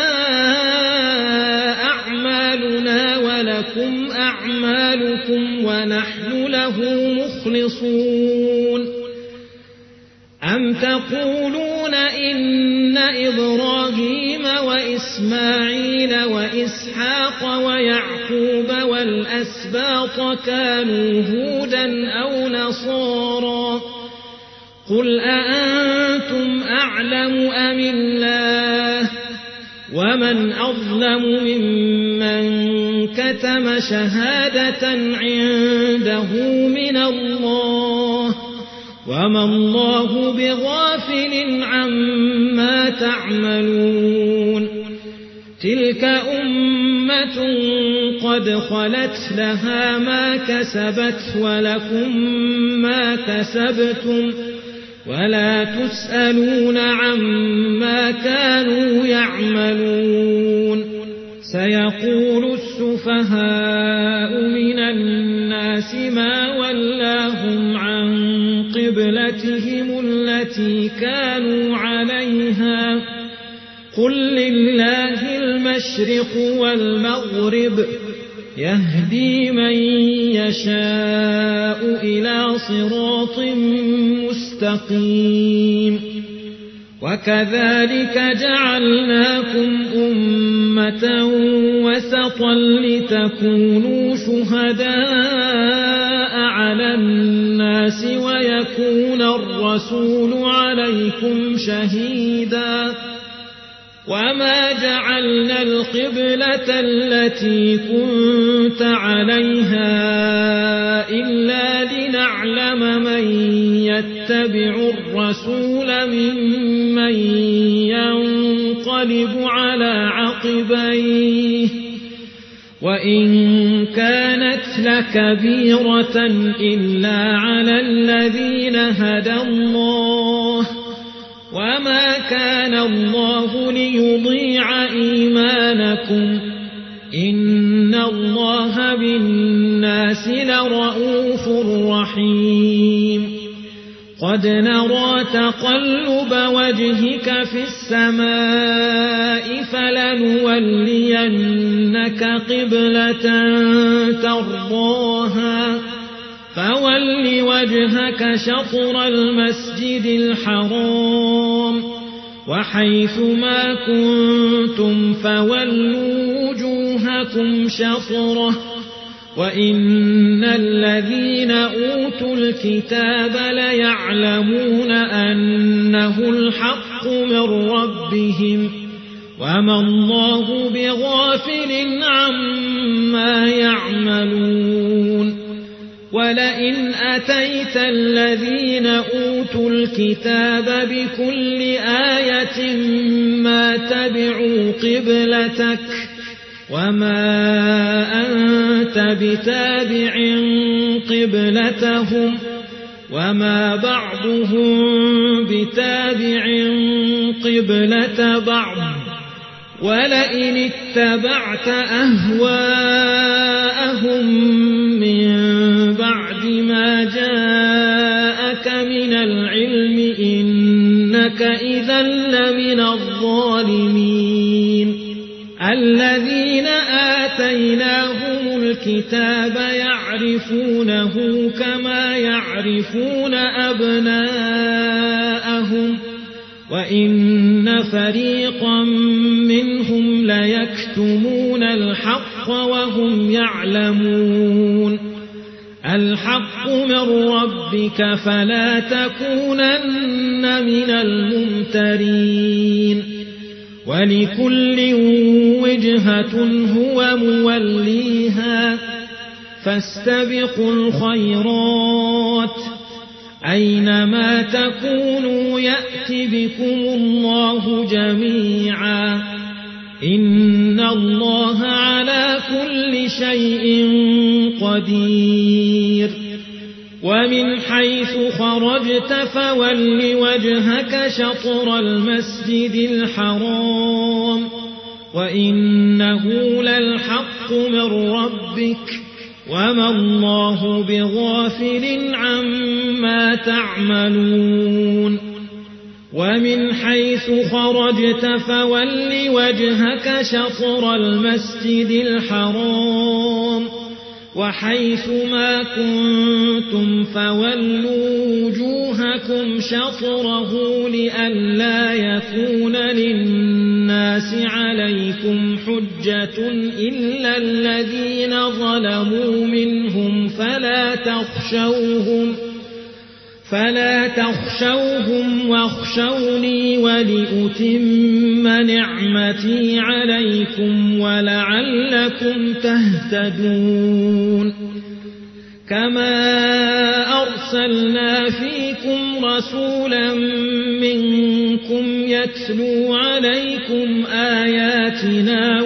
أعمالنا ولكم أعمالكم ونحن له مخلصون أم تقولون إن إبراهيم وإسماعيل وإسحاق ويعقوب والأسباط كانوا هودا أو نصارى قل أأنتم أعلم أم الله ومن أظلم ممن كتم شهادة عنده من الله وما الله بغافل عما تعملون تلك أمة قد خلت لها ما كسبت ولكم ما كسبتم ولا تسألون عما كانوا يعملون سيقول السفهاء من الناس ما ولاهم عن قبلتهم التي كانوا عليها قل لله المشرق والمغرب يهدي من يشاء إلى صراط مستقيم وكذلك جعلناكم أمة وسطا لتكونوا شهداء على الناس ويكون الرسول عليكم شهيدا وما جعلنا القبلة التي كنت عليها إلا لنعلم من يتبع الرسول ممن ينقلب على عقبيه وإن كانت لكبيرة إلا على الذين هدى الله وما كان الله ليضيع إيمانكم إن الله بالناس لرؤوف رحيم قد نرى تقلب وجهك في السماء فلنولينك قبلة ترضاها فول وجهك شطر المسجد الحرام وحيث ما كنتم فولوا وجوهكم شطره وإن الذين أوتوا الكتاب ليعلمون أنه الحق الحق من ربهم وما الله بغافل عما يعملون ولئن أتيت الذين أوتوا الكتاب بكل آية ما تبعوا قبلتك وما أنت بتابع قبلتهم وما بعضهم بتابع قبلة بعض ولئن اتبعت أهواءهم من بعد ما جاءك من العلم إنك إذا لمن الظالمين الذين آتيناهم الكتاب يعرفونه كما يعرفون أبناءهم وإن فريقا منهم ليكتمون الحق وهم يعلمون الحق من ربك فلا تكونن من الممترين ولكل وجهة هو موليها فاستبقوا الخيرات أينما تكونوا يأت بكم الله جميعا إن الله على كل شيء قدير ومن حيث خرجت فول وجهك شطر المسجد الحرام وإنه للحق من ربك وما الله بغافل عما تعملون ومن حيث خرجت فول وجهك شطر المسجد الحرام وحيث ما كنتم فولوا وجوهكم شطره لئلا يكون للناس عليكم حجة إلا الذين ظلموا منهم فلا تخشوهم فلا تخشوهم واخشوني ولأتم نعمتي عليكم ولعلكم تهتدون كما أرسلنا فيكم رسولا منكم يتلو عليكم آياتنا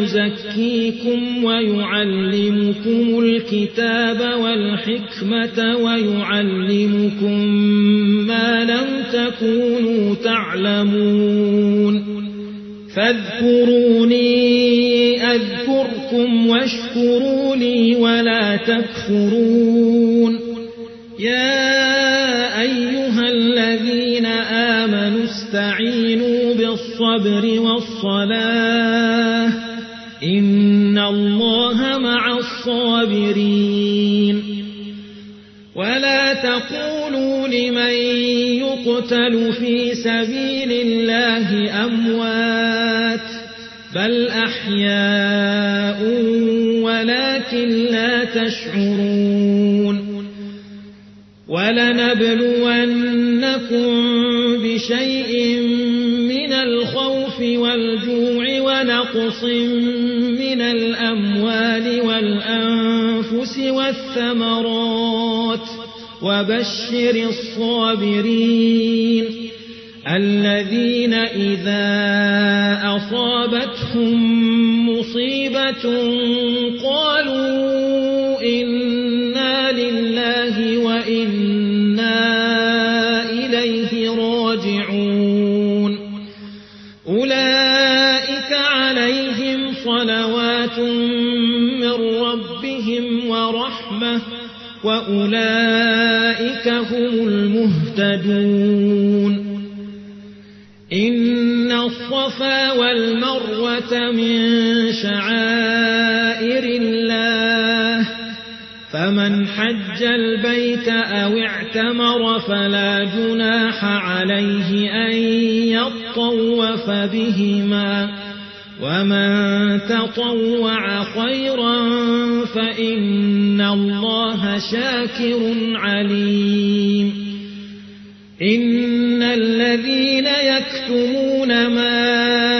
ويزكيكم ويعلمكم الكتاب والحكمة ويعلمكم ما لم تكونوا تعلمون فاذكروني أذكركم واشكروا لي ولا تكفرون يا أيها الذين آمنوا استعينوا بالصبر والصلاة إن الله مع الصابرين ولا تقولوا لمن يقتل في سبيل الله أموات بل أحياء ولكن لا تشعرون ولنبلونكم بشيء من الخوف والجوع ونقص من الأموال والأنفس والثمرات وبشر الصابرين الذين إذا أصابتهم مصيبة قالوا إنا لله وإنا إليه راجعون أولئك عليهم صلوات من ربهم ورحمة وأولئك هم المهتدون إن الصفا والمروة من شعائر الله فمن حج البيت أو اعتمر فلا جناح عليه أن يطوف بهما ومن تطوع خيرا فإن الله شاكر عليم إن الذين يكتمون ما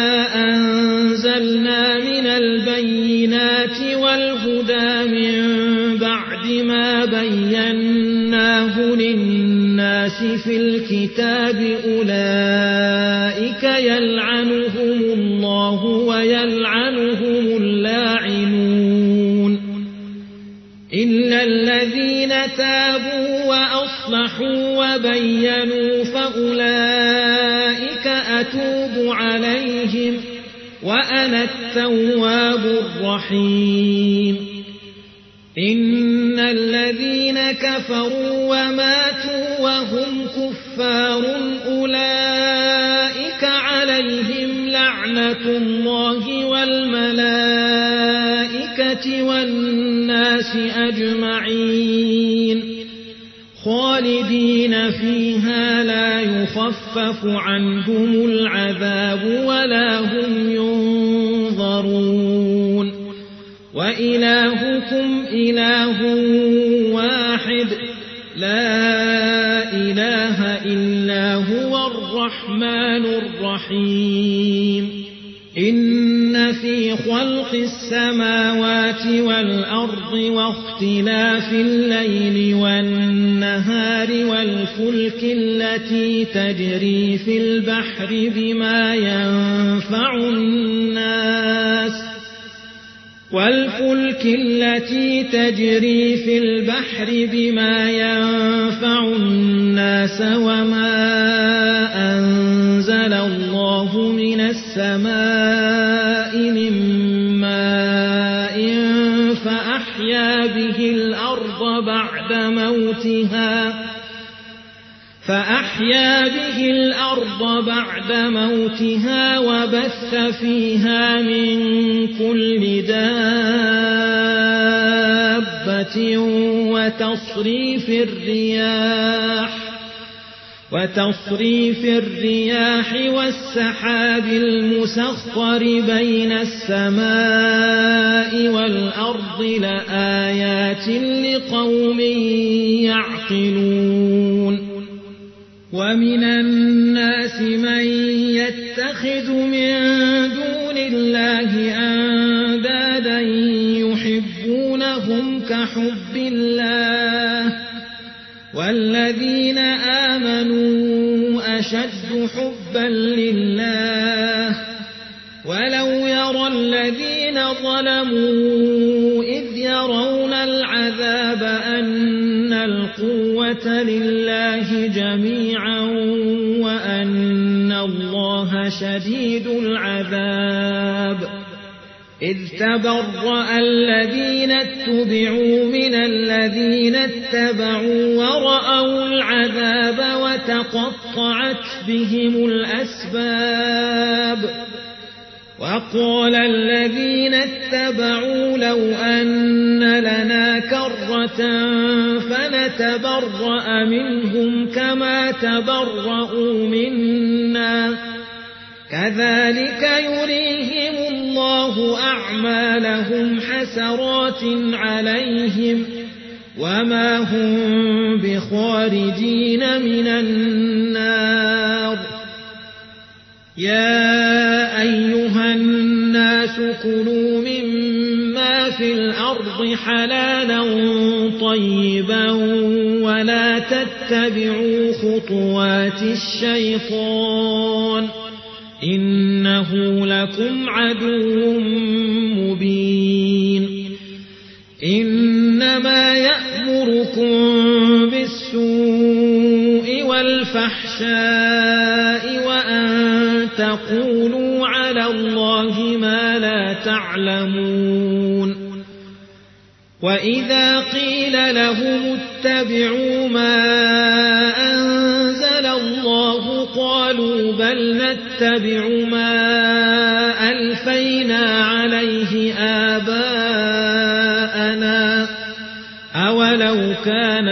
أنزلنا من البينات والهدى من بعد ما بيناه للناس في الكتاب أولئك يلعنهم الله ويلعنهم اللاعنون إلا الذين تابوا وأصلحوا وبينوا فأولئك أتوب عليهم وأنا التواب الرحيم إن الذين كفروا وماتوا وهم كفار أولئك عليهم لعنة الله والملائكة والناس أجمعين خالدين فيها لا يخفف عنهم العذاب ولا هم ينظرون وإلهكم إله واحد لا إله إلا هو الرحمن الرحيم إن في خلق السماوات والأرض واختلاف الليل والنهار والفلك التي تجري في البحر بما ينفع الناس والفلك التي تجري في البحر بما ينفع الناس وما أنزل الله من السماء من ماء فأحيا به الأرض بعد موتها فأحيا به الأرض بعد موتها وبث فيها من كل دابة وتصريف الرياح وتصريف الرياح والسحاب المسخر بين السماء والأرض لآيات لقوم يعقلون ومن الناس من يتخذ من دون الله أندادا يحبونهم كحب الله والذين آمنوا أشد حبا لله ولو يرى الذين ظلموا إذ يرون العذاب أن القوة لله جميعا وأن الله شديد العذاب إذ تبرأ الذين اتبعوا من الذين اتبعوا ورأوا العذاب وتقطعت بهم الأسباب وقال الذين اتبعوا لو أن لنا كرة فنتبرأ منهم كما تبرأوا منا كذلك يريهم الله أعمالهم حسرات عليهم وما هم بخارجين من النار يا أيها الناس كلوا مما في الأرض حلالا طيبا ولا تتبعوا خطوات الشيطان إنه لكم عدو مبين إنما يأمركم بالسوء والفحشاء وأن تقولوا على الله ما لا تعلمون وإذا قيل لهم اتبعوا ما أنزل الله قالوا بل نتبع ما ألفينا عليه آباءنا أولو كان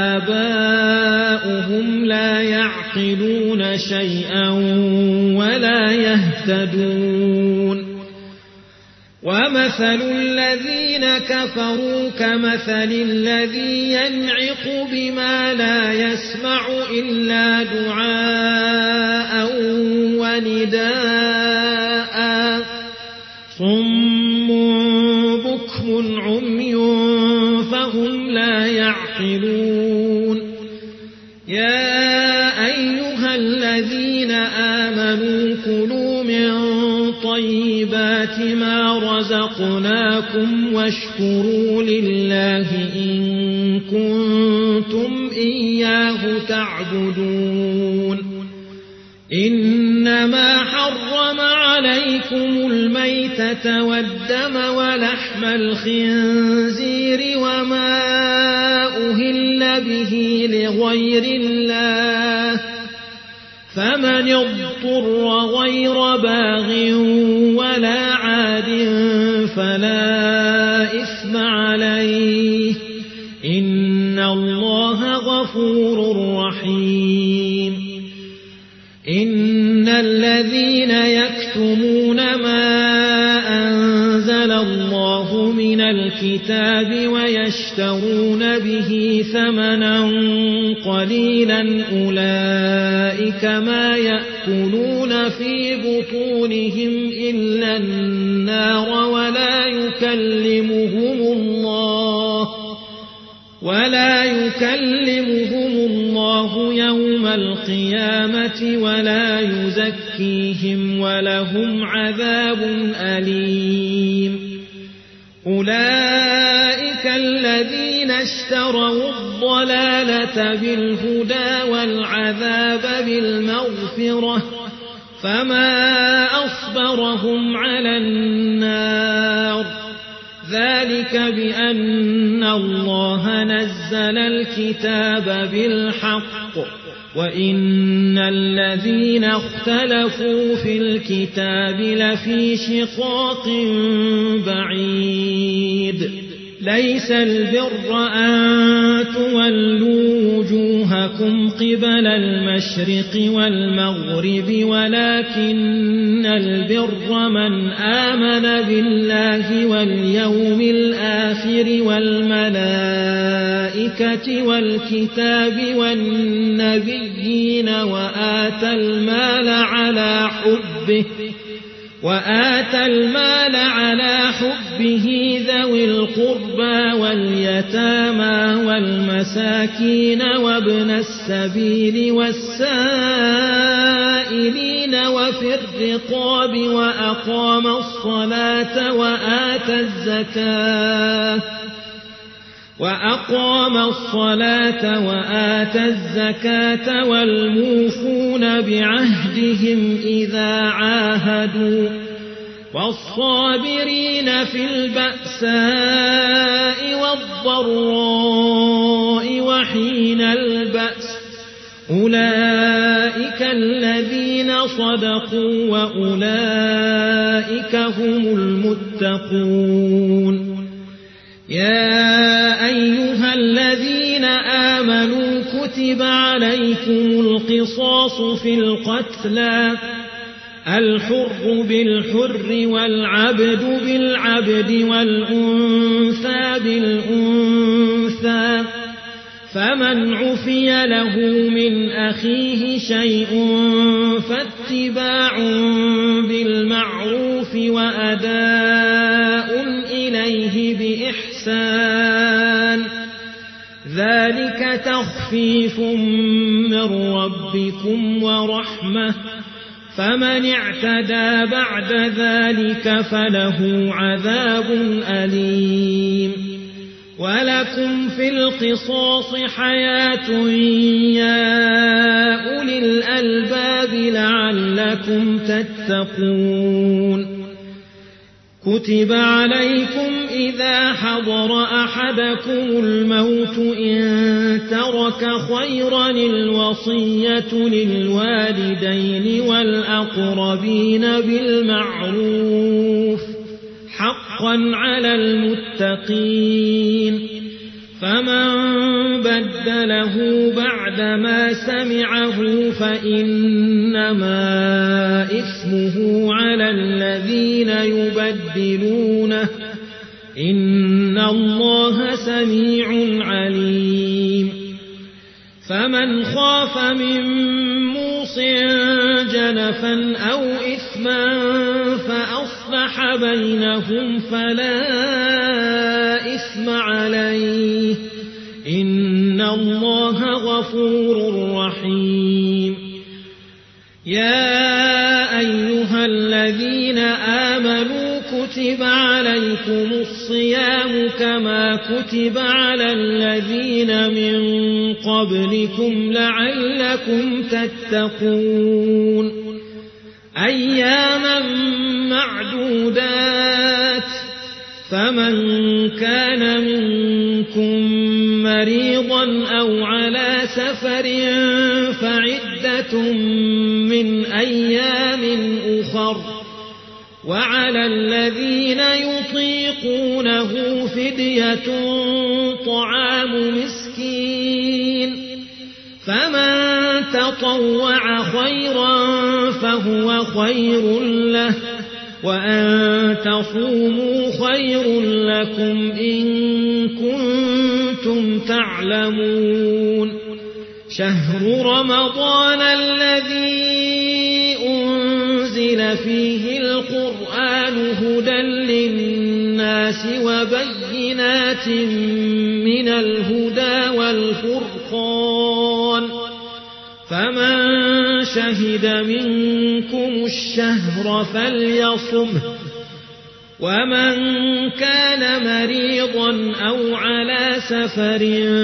آباؤهم لا يعقلون شيئا ولا يهتدون ومثل الذين كفروا كمثل الذي ينعق بما لا يسمع إلا دعاء ونداء صم بكم عمي فهم لا يعقلون يا أيها الذين آمنوا كلوا من طيبات ما رزقناكم واشكروا لله إن كنتم إياه تعبدون إنما حرم عليكم الميتة والدم ولحم الخنزير وما أهل به لغير الله فمن اضطر غير باغ ولا عاد فلا إثم عليه إن الله غفور رحيم إن الذين يكتمون ما أنزل الله من الكتاب ويشترون به ثمنا قليلا أولئك ما يأكلون في بطونهم إلا النار ولا يكلمهم الله ولا يكلمهم الله يوم القيامة ولا يزكيهم ولهم عذاب أليم أولئك الذين اشتروا الضلالة بالهدى والعذاب بالمغفرة فما أصبرهم على النار ذلك بأن الله نزل الكتاب بالحق وإن الذين اختلفوا في الكتاب لفي شقاق بعيد ليس البر أن تولوا وجوهكم قبل المشرق والمغرب ولكن البر من آمن بالله واليوم الآخر والملائكة والكتاب والنبيين وآتى المال على حبه وآتى المال على حبه ذوي القربى واليتامى والمساكين وابن السبيل والسائلين وفي الرقاب وأقام الصلاة وآتى الزكاة وأقام الصلاة وآتى الزكاة والموفون بعهدهم إذا عاهدوا والصابرين في البأساء والضراء وحين البأس أولئك الذين صدقوا وأولئك هم المتقون يا أيها الذين آمنوا كتب عليكم القصاص في القتلى الحر بالحر والعبد بالعبد والأنثى بالأنثى فمن عفي له من أخيه شيء فاتباع بالمعروف وأداء إليه بإحسان ذلك تخفيف من ربكم ورحمة فمن اعتدى بعد ذلك فله عذاب أليم ولكم في القصاص حياة يا أولي الألباب لعلكم تتقون كتب عليكم إذا حضر أحدكم الموت إن ترك خيرا الوصية للوالدين والأقربين بالمعروف حقا على المتقين فمن بدله بعدما سمعه فإنما إثمه على الذين يبدلونه إن الله سميع عليم فمن خاف من موص جنفا أو إثما فأصلح بينهم فلا إثم عليه إن الله غفور رحيم يا أيها الذين آمنوا كتب عليكم الصيام كما كتب على الذين من قبلكم لعلكم تتقون أياما معدودات فمن كان منكم مريضا أو على سفر فعدة من أيام أخر وعلى الذين يطيقونه فدية طعام مسكين فمن تطوع خيرا فهو خير له وأن تصوموا خير لكم إن كنتم تعلمون شهر رمضان الذي أنزل فيه القرآن هدى للناس وبينات من الهدى والفرقان فمن شهد منكم الشهر فليصمه ومن كان مريضا أو على سفر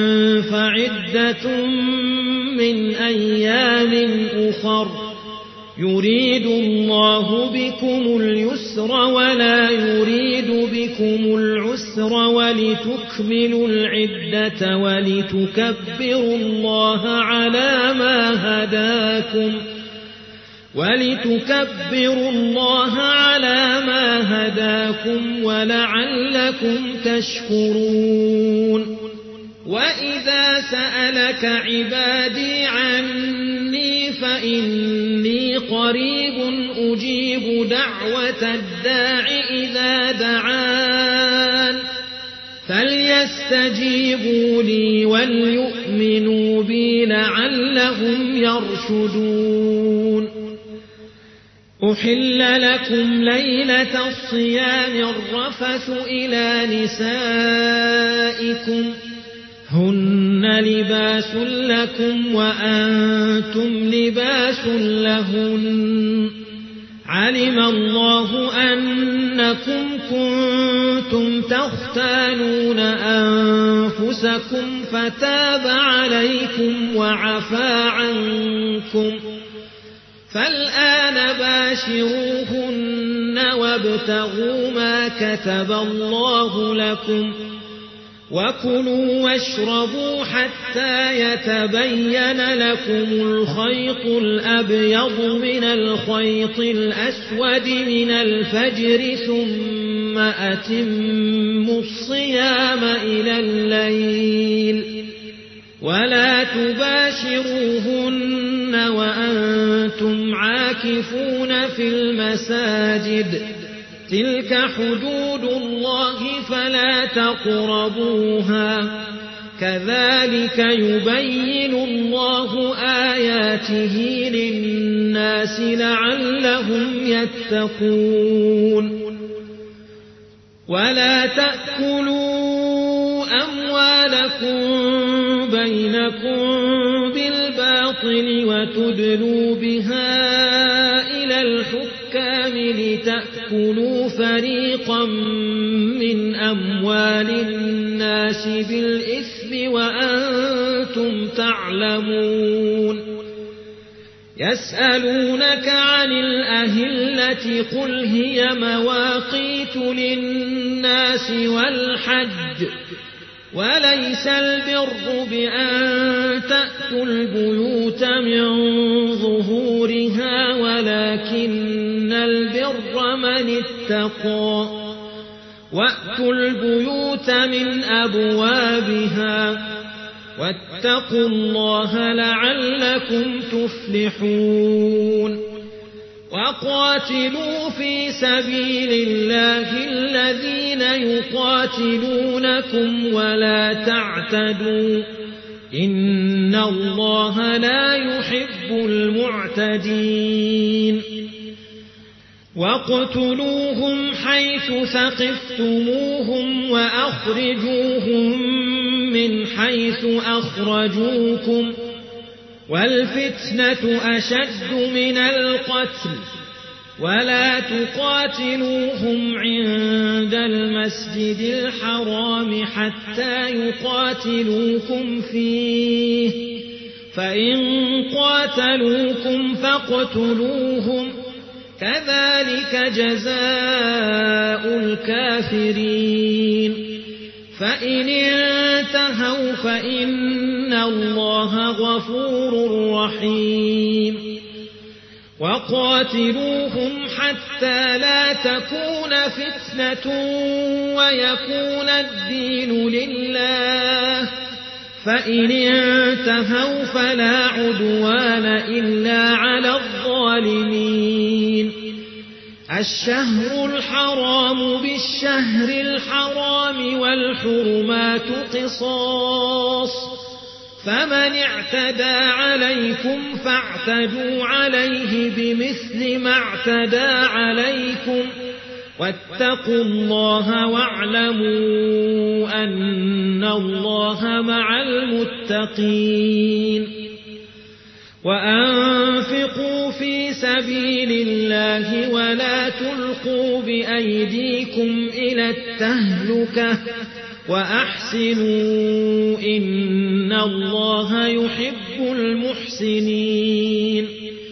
فعدة من أيام أخر يريد الله بكم اليسر ولا يريد بكم العسر ولتكملوا العدة ولتكبروا الله على ما هداكم ولتكبروا الله على ما هداكم ولعلكم تشكرون وإذا سألك عبادي عني فإني قريب أجيب دعوة الداع إذا دعان فليستجيبوا لي وليؤمنوا بي لعلهم يرشدون أحل لكم ليلة الصيام الرفث إلى نسائكم هن لباس لكم وأنتم لباس لهن علم الله أنكم كنتم تختانون أنفسكم فتاب عليكم وعفى عنكم فالآن باشروهن وابتغوا ما كتب الله لكم وكلوا واشربوا حتى يتبين لكم الخيط الأبيض من الخيط الأسود من الفجر ثم أتموا الصيام إلى الليل ولا تباشروهن وأنتم عاكفون في المساجد تلك حدود الله فلا تقربوها كذلك يبين الله آياته للناس لعلهم يتقون ولا تأكلوا أموالكم بينكم بالباطل وتدلوا بها إلى الحكام لتأكلوا فريقا من أموال الناس بالإثم وأنتم تعلمون يسألونك عن الأهلة قل هي مواقيت للناس والحج وليس البر بأن تأتوا البيوت من ظهورها ولكن البر من اتقى وأتوا البيوت من أبوابها واتقوا الله لعلكم تفلحون وقاتلوا في سبيل الله الذين يقاتلونكم ولا تعتدوا إن الله لا يحب المعتدين واقتلوهم حيث ثقفتموهم وأخرجوهم من حيث أخرجوكم والفتنة أشد من القتل ولا تقاتلوهم عند المسجد الحرام حتى يقاتلوكم فيه فإن قاتلوكم فاقتلوهم كذلك جزاء الكافرين فإن انتهوا فإن الله غفور رحيم وقاتلوهم حتى لا تكون فتنة ويكون الدين لله فإن انتهوا فلا عدوان إلا على الظالمين الشهر الحرام بالشهر الحرام والحرمات قصاص فمن اعتدى عليكم فاعتدوا عليه بمثل ما اعتدى عليكم واتقوا الله واعلموا أن الله مع المتقين وأنفقوا في سبيل الله ولا تلقوا بأيديكم إلى التهلكة وأحسنوا إن الله يحب المحسنين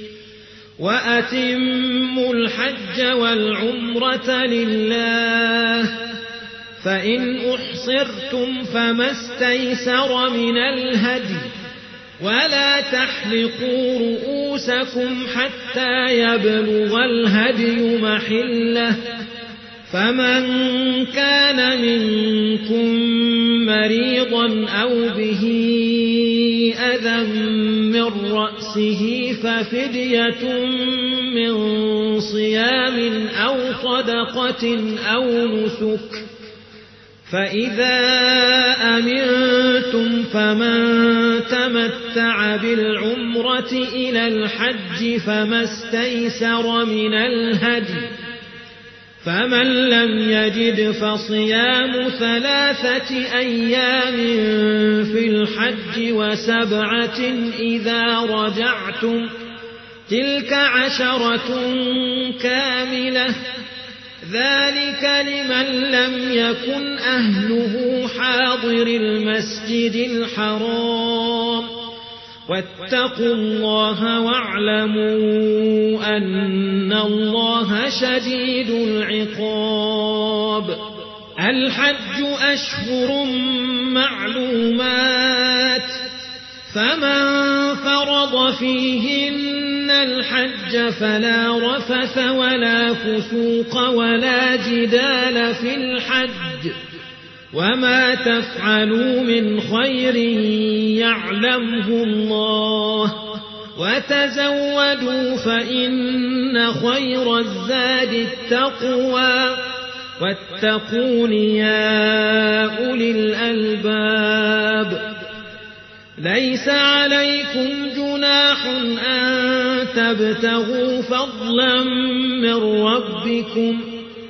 وأتموا الحج والعمرة لله فإن أحصرتم فما استيسر من الهدي ولا تحلقوا رؤوسكم حتى يبلغ الهدي محله فمن كان منكم مريضا أو به أذى من رأسه ففدية من صيام أو صدقة أو نسك فإذا أمنتم فمن تمتع بالعمرة إلى الحج فما استيسر من الهدي فمن لم يجد فصيام ثلاثة أيام في الحج وسبعة إذا رجعتم تلك عشرة كاملة ذلك لمن لم يكن أهله حاضر المسجد الحرام واتقوا الله واعلموا أن الله شديد العقاب الحج أشهر معلومات فمن فرض فيهن الحج فلا رفث ولا فسوق ولا جدال في الحج وما تفعلوا من خير يعلمه الله وتزودوا فإن خير الزاد التقوى واتقون يا أولي الألباب ليس عليكم جناح أن تبتغوا فضلا من ربكم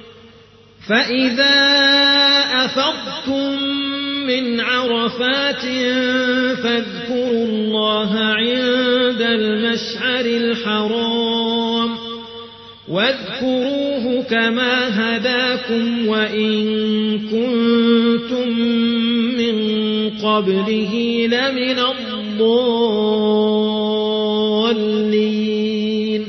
فإذا أفضتم من عرفات فاذكروا الله عند المشعر الحرام واذكروه كما هداكم وإن كنتم من قبله لمن الضالين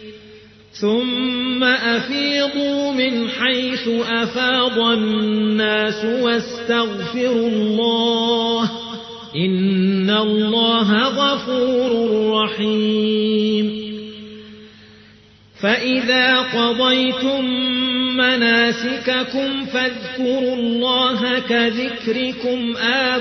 ثم أفيضوا من حيث أفاض الناس واستغفروا الله إن الله غفور رحيم فإذا قضيتم مناسككم فاذكروا الله كذكركم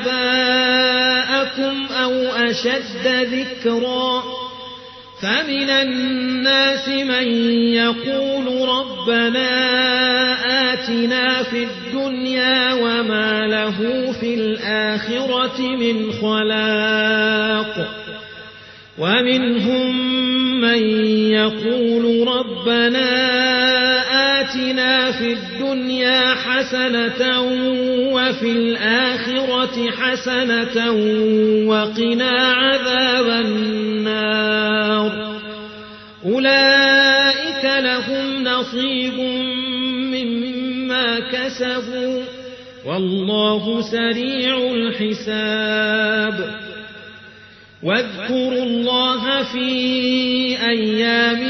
آباءكم أو أشد ذكرا فمن الناس من يقول ربنا آتنا في الدنيا وما له في الآخرة من خلاق ومنهم من يقول ربنا آتنا في الدنيا حسنة وفي الآخرة حسنة وقنا عذاب النار أولئك لهم نصيب مما كسبوا والله سريع الحساب واذكروا الله في أيام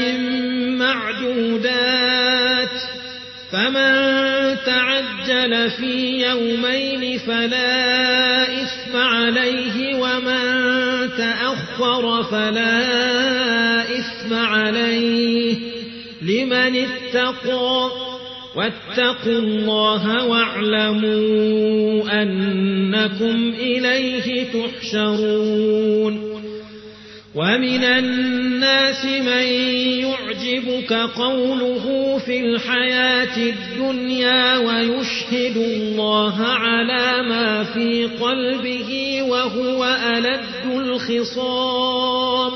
معدودات فمن تعجل في يومين فلا إثم عليه ومن تأخر فلا إثم عليه لمن اتقى واتقوا الله واعلموا أنكم إليه تحشرون ومن الناس من يعجبك قوله في الحياة الدنيا ويشهد الله على ما في قلبه وهو ألد الخصام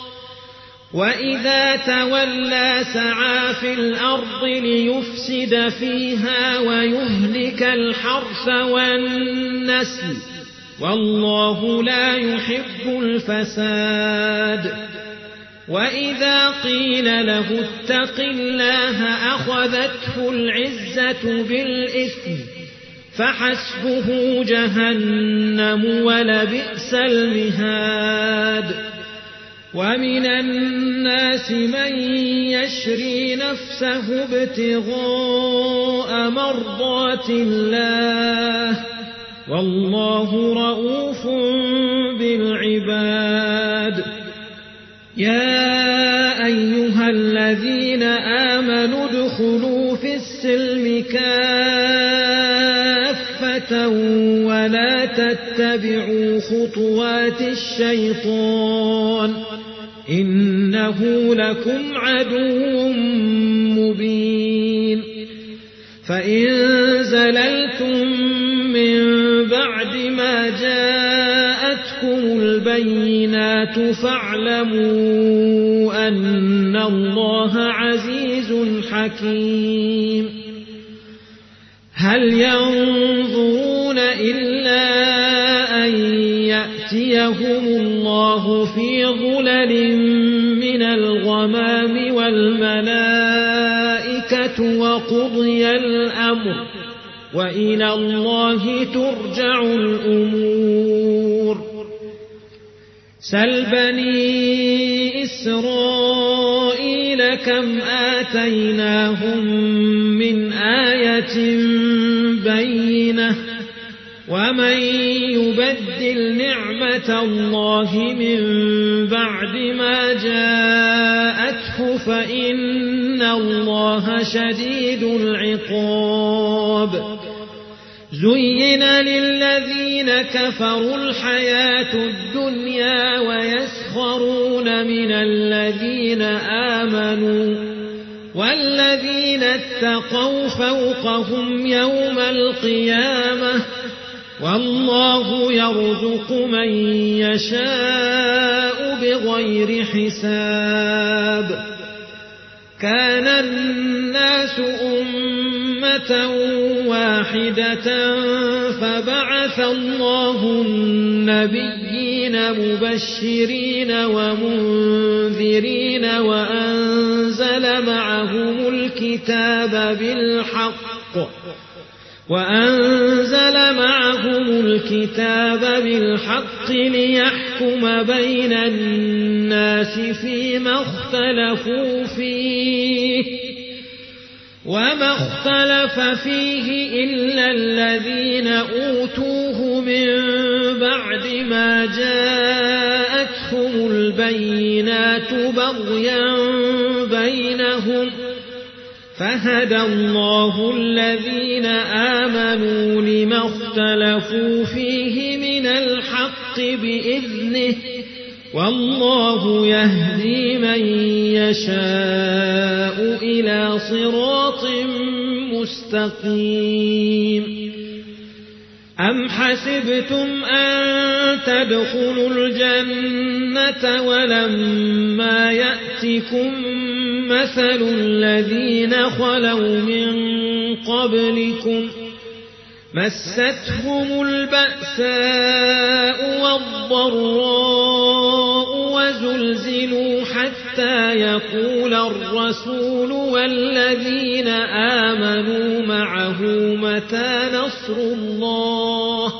وإذا تولى سعى في الأرض ليفسد فيها ويهلك الحرث والنسل والله لا يحب الفساد وإذا قيل له اتق الله أخذته العزة بالإثم فحسبه جهنم ولبئس المهاد ومن الناس من يشري نفسه ابتغاء مرضات الله والله رؤوف بالعباد يا أيها الذين آمنوا ادخلوا في السلم كافة ولا تتبعوا خطوات الشيطان إنه لكم عدو مبين فإن زللتم من بعد ما جاءتكم البينات فاعلموا أن الله عزيز حكيم هل ينظرون إلا أن يأتيهم الله في ظلل من الغمام والملائكة وقضي الأمر وإلى الله ترجع الأمور سل بني إسرائيل كم آتيناهم من آية بينة ومن يبدل نعمة الله من بعد ما جاءته فإن الله شديد العقاب زين للذين كفروا الحياة الدنيا ويسخرون من الذين آمنوا والذين اتقوا فوقهم يوم القيامة والله يرزق من يشاء بغير حساب كان الناس أمة واحدة فبعث الله النبيين مبشرين ومنذرين وأنزل معهم الكتاب بالحق وأنزل معهم الكتاب بالحق ليحكم بين الناس فيما اختلفوا فيه وما اختلف فيه إلا الذين أوتوه من بعد ما جاءتهم البينات بغيا بينهم فهدى الله الذين آمنوا لما اختلفوا فيه من الحق بإذنه والله يهدي من يشاء إلى صراط مستقيم. أم حسبتم أن تدخلوا الجنة ولما يأتكم مثل الذين خلوا من قبلكم مستهم البأساء والضراء وزلزلوا حتى يقول الرسول والذين آمنوا معه متى نصر الله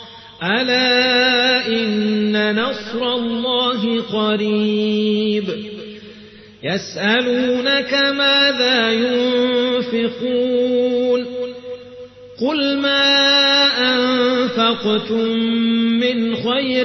ألا إن نصر الله قريب. يسألونك ماذا ينفقون قل ما أنفقتم من خير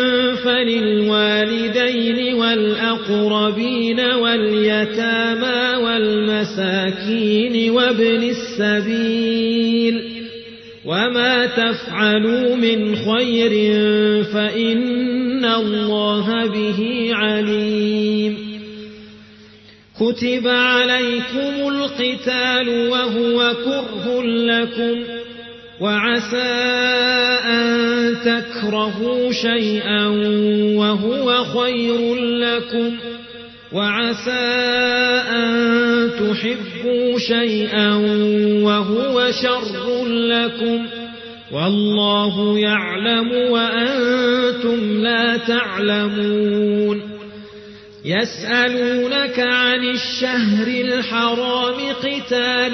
فللوالدين والأقربين واليتامى والمساكين وابن السبيل وما تفعلوا من خير فإن الله به عليم. كتب عليكم القتال وهو كره لكم وعسى أن تكرهوا شيئا وهو خير لكم وعسى أن تحبوا شيئا وهو شر لكم والله يعلم وأنتم لا تعلمون. يسألونك عن الشهر الحرام قتال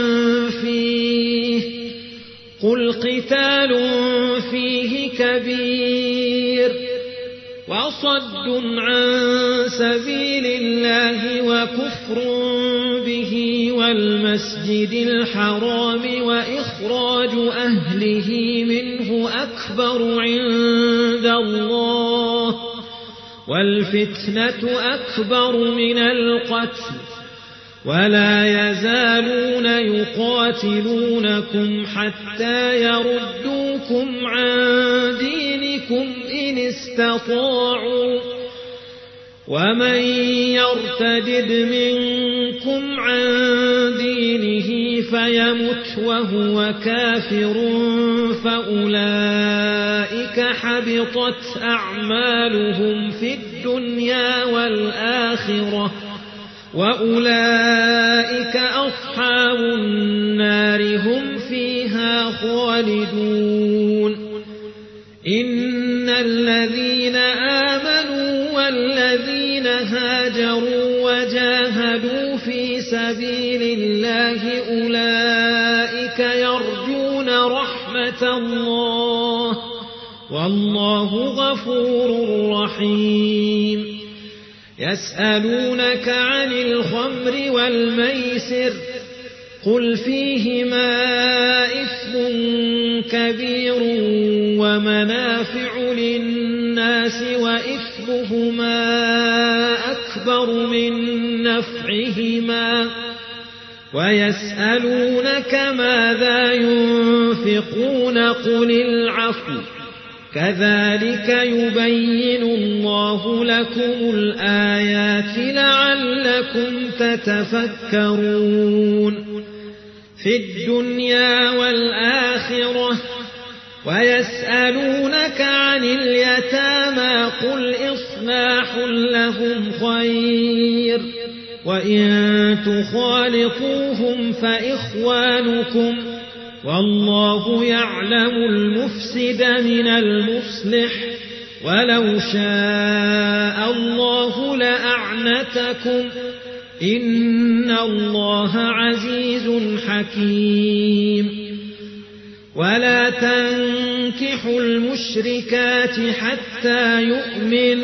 فيه قل قتال فيه كبير وصد عن سبيل الله وكفر به والمسجد الحرام وإخراج أهله منه أكبر عند الله والفتنة أكبر من القتل ولا يزالون يقاتلونكم حتى يردوكم عن دينكم إن استطاعوا ومن يرتدد منكم عن دينه فيمت وهو كافر فأولئك حبطت أعمالهم في الدنيا والآخرة وأولئك أصحاب النار هم فيها خالدون. إن الذين آمنوا والذين هاجروا وجاهدوا في سبيل الله أولئك يرجون رحمة الله والله غفور رحيم. يسألونك عن الخمر والميسر قل فيهما إثم كبير ومنافع للناس وإثمهما أكبر من نفعهما ويسألونك ماذا ينفقون قل العفو كذلك يبين الله لكم الآيات لعلكم تتفكرون. في الدنيا والآخرة ويسألونك عن اليتامى قل إصلاح لهم خير وإن تخالطوهم فإخوانكم والله يعلم المفسد من المصلح ولو شاء الله لأعنتكم إن الله عزيز حكيم. ولا تنكحوا المشركات حتى يؤمن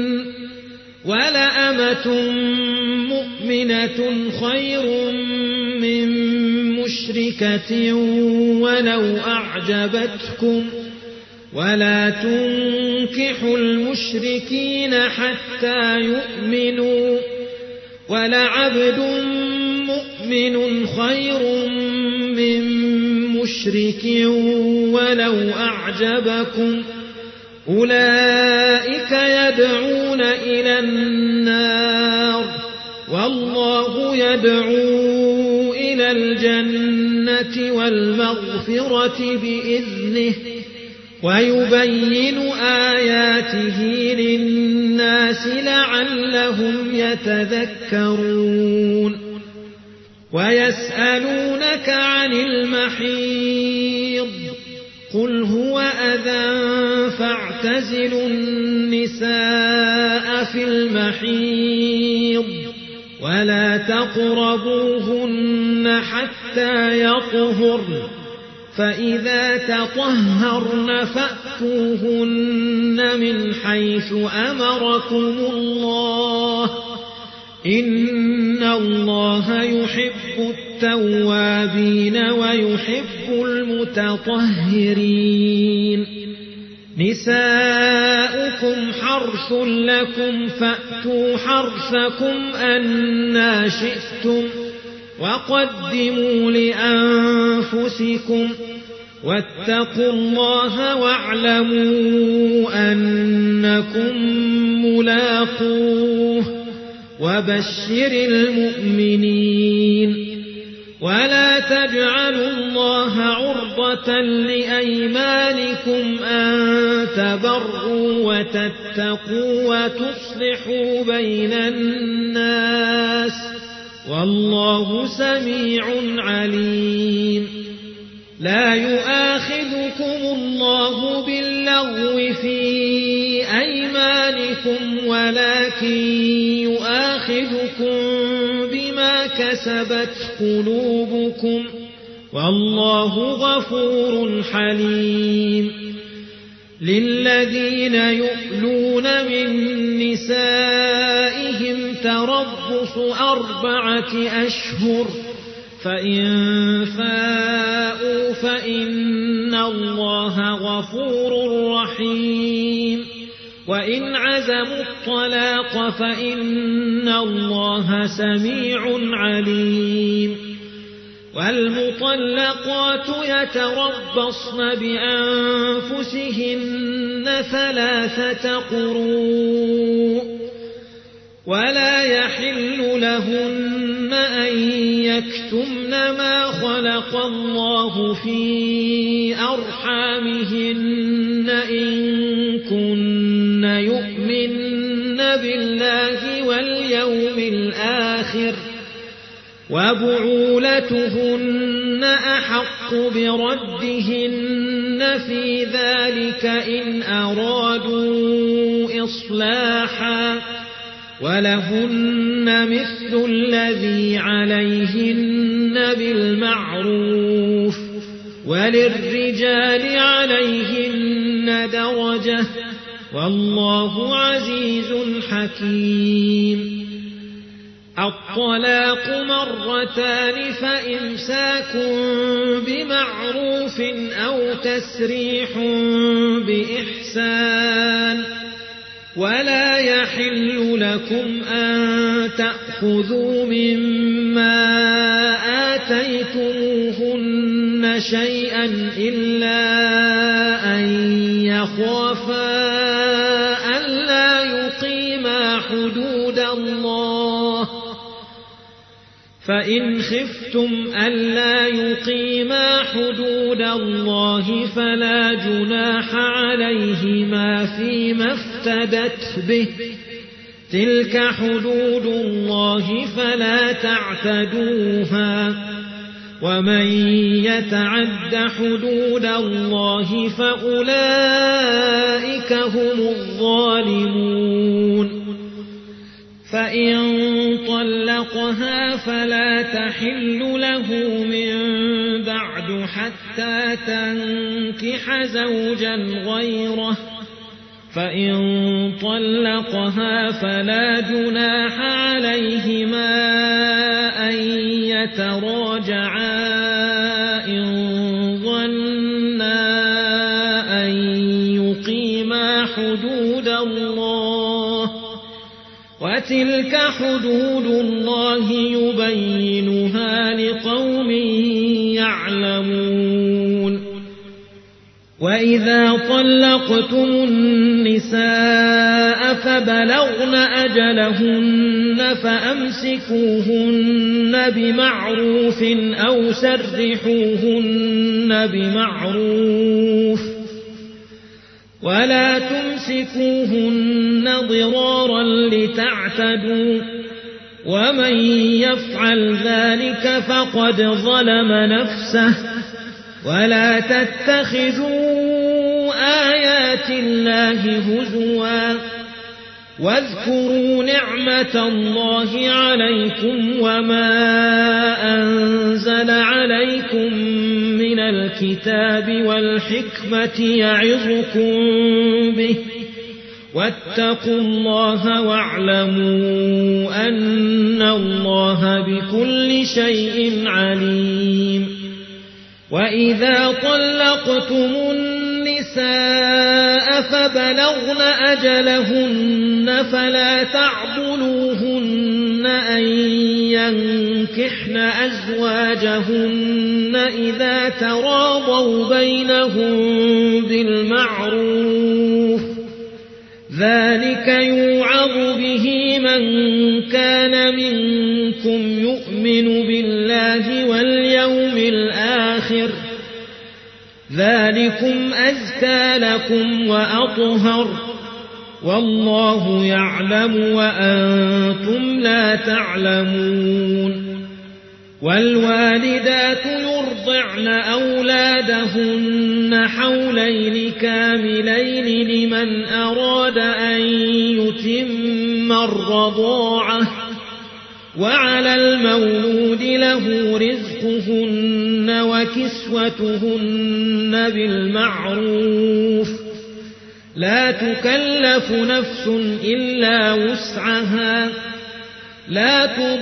ولأمة مؤمنة خير من مشركة ولو أعجبتكم ولا تنكحوا المشركين حتى يؤمنوا ولعبد مؤمن مؤمن خير من مشرك ولو أعجبكم أولئك يدعون إلى النار والله يدعو إلى الجنة والمغفرة بإذنه ويبين آياته للناس لعلهم يتذكرون ويسألونك عن المحيض قل هو أذى فاعتزلوا النساء في المحيض ولا تقربوهن حتى يطهرن فإذا تطهرن فأتوهن من حيث أمركم الله إن الله يحب التوابين ويحب المتطهرين نساؤكم حرث لكم فأتوا حرثكم أنى شئتم وقدموا لأنفسكم واتقوا الله واعلموا أنكم ملاقوه وبشر المؤمنين ولا تجعلوا الله عرضة لأيمانكم أن تبروا وتتقوا وتصلحوا بين الناس والله سميع عليم لا يؤاخذكم الله باللغو في أيمانكم ولكن يؤاخذكم بما كسبت قلوبكم والله غفور حليم للذين يؤلون من نسائهم تربص أربعة أشهر فإن فاءوا فإن الله غفور رحيم وإن عزموا الطلاق فإن الله سميع عليم والمطلقات يتربصن بأنفسهن ثلاثة قروء ولا يحل لهن أن يكتمن ما خلق الله في أرحامهن إن كن يؤمن بالله واليوم الآخر وبعولتهن أحق بردهن في ذلك إن أرادوا إصلاحا ولهن مثل الذي عليهن بالمعروف وللرجال عليهن درجة والله عزيز حكيم الطلاق مرتان فإمساك بمعروف أو تسريح بإحسان ولا يحل لكم أن تأخذوا مما آتيتموهن شيئا إلا أن يخافا ألا يقيما حدود الله فإن خفتم ألا يقيما حدود الله فلا جناح عليهما فيما افتدت به تلك حدود الله فلا تعتدوها ومن يتعد حدود الله فأولئك هم الظالمون فإن طلقها فلا تحل له من بعد حتى تنكح زوجا غيره فإن طلقها فلا جناح عليهما أن يتراجعا إن ظنا أن يقيما حدود الله وتلك حدود الله يبينها لقوم يعلمون وإذا طلقتم النساء فبلغن أجلهن فأمسكوهن بمعروف أو سرحوهن بمعروف ولا تمسكوهن ضرارا لتعتدوا ومن يفعل ذلك فقد ظلم نفسه ولا تتخذوا آيات الله هزوا واذكروا نعمة الله عليكم وما أنزل عليكم من الكتاب والحكمة يعظكم به واتقوا الله واعلموا أن الله بكل شيء عليم وإذا طلقتم النساء فبلغن أجلهن فلا تعضلوهن أن ينكحن أزواجهن إذا تراضوا بينهم بالمعروف ذلك يوعظ به من كان منكم يؤمن بالله واليوم الآخر ذلكم أزكى لكم وأطهر والله يعلم وأنتم لا تعلمون والوالدات يرضعن أولادهن حولين كاملين لمن أراد أن يتم الرضاعة وعلى المولود له رزقهن وكسوتهن بالمعروف لا تكلف نفس إلا وسعها لا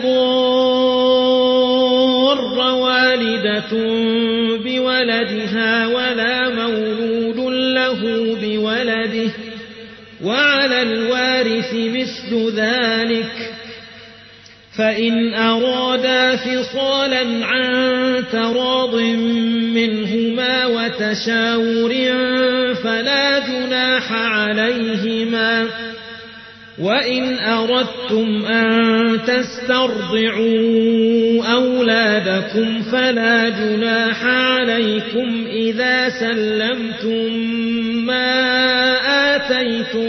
تضار والدة بولدها ولا مولود له بولده وعلى الوارث مثل ذلك فإن أرادا فصالا عن تراض منهما وتشاور فلا جناح عليهما وإن أردتم أن تسترضعوا أولادكم فلا جناح عليكم إذا سلمتم ما آتيتم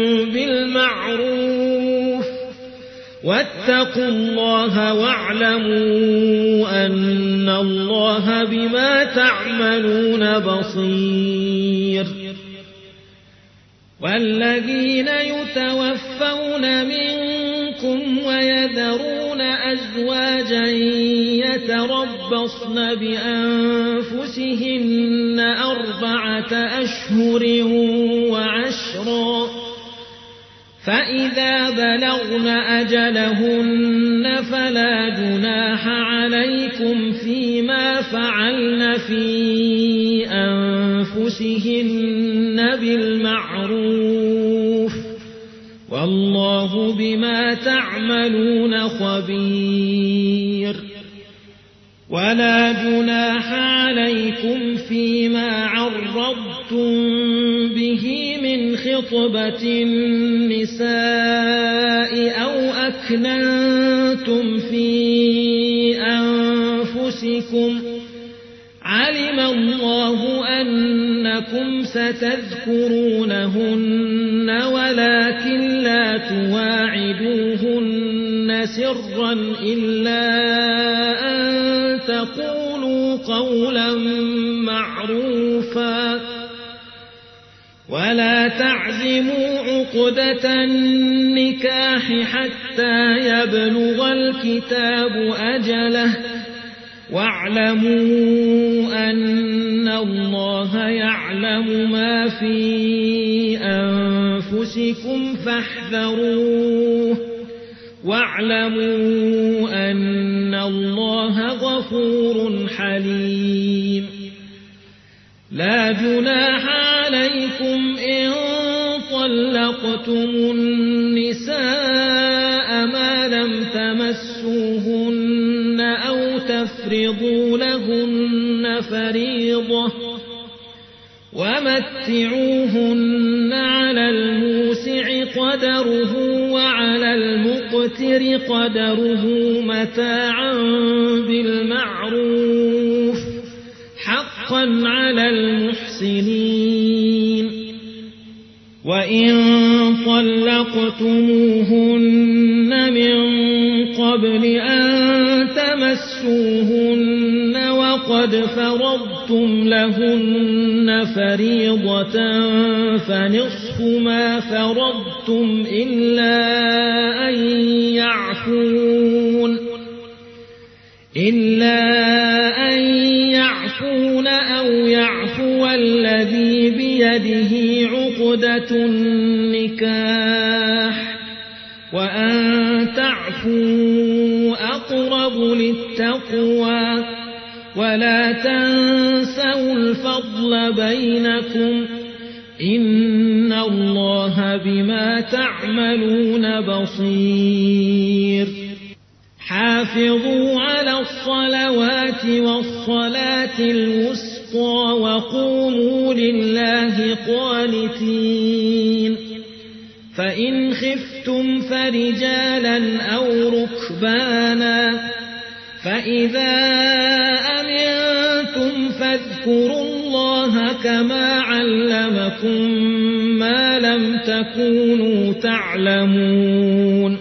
بالمعروف واتقوا الله واعلموا أن الله بما تعملون بصير والذين يتوفون منكم ويذرون أزواجا يتربصن بأنفسهن أربعة أشهر وعشرا فإذا بلغن أجلهن فلا جناح عليكم فيما فعلن في أنفسهن بالمعروف والله بما تعملون خبير ولا جناح عليكم فيما عرضتم به من خطبة النساء أو أكننتم في أنفسكم علم الله أنكم ستذكرونهن ولكن لا تواعدوهن سرا إلا أن تقولوا قولا معروفا ولا تعزموا عقدة النكاح حتى يبلغ الكتاب أجله واعلموا أن الله يعلم ما في أنفسكم فاحذروه واعلموا أن الله غفور حليم لا جناح عليكم إن طلقتم النساء تفرضوا لهن فريضة ومتعوهن على الموسع قدره وعلى المقتر قدره متاعا بالمعروف حقا على المحسنين. وإن طلقتموهن من قبل أن تمسوهن وقد فرضتم لهن فريضة فنصف ما فرضتم إلا أن يعفون إلا أن يعفون أو يعفو الذي بيده عقدة النكاح وأن تعفوا أقرب للتقوى ولا تنسوا الفضل بينكم إن الله بما تعملون بصير. حافظوا على الصلوات والصلاة الوسطى وقوموا لله قانتين. فإن خفتم فرجالا أو ركبانا فإذا أمنتم فاذكروا الله كما علمكم ما لم تكونوا تعلمون.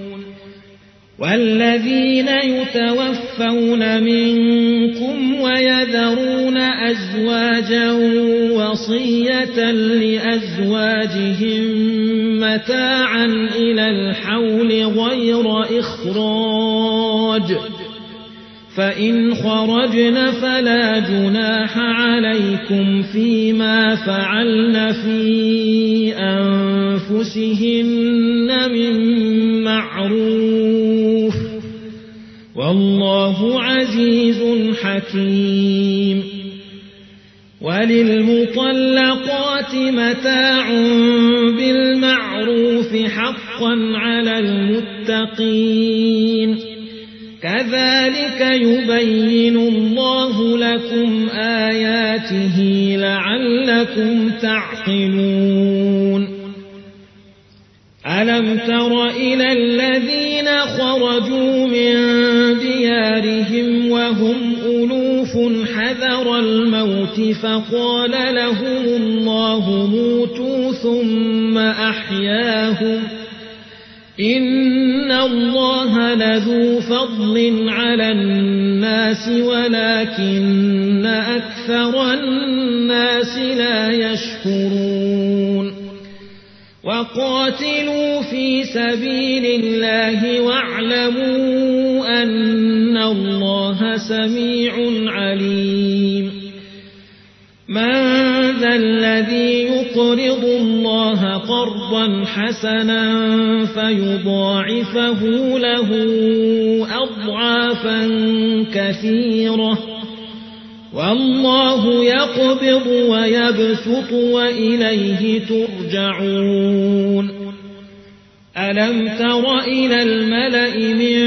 والذين يتوفون منكم ويذرون أزواجا وصية لأزواجهم متاعا إلى الحول غير إخراج فإن خرجن فلا جناح عليكم فيما فعلن في أنفسهن من معروف والله عزيز حكيم. وللمطلقات متاع بالمعروف حقا على المتقين كذلك يبين الله لكم آياته لعلكم تعقلون. ألم تر إلى الذين خرجوا من ديارهم وهم ألوف حذر الموت فقال لهم الله موتوا ثم أحياهم إن الله لذو فضل على الناس ولكن أكثر الناس لا يشكرون. وقاتلوا في سبيل الله واعلموا أن الله سميع عليم. من ذا الذي يقرض الله قرضا حسنا فيضاعفه له أضعافا كثيرة والله يقبض ويبسط وإليه ترجعون. ألم تر إلى الملأ من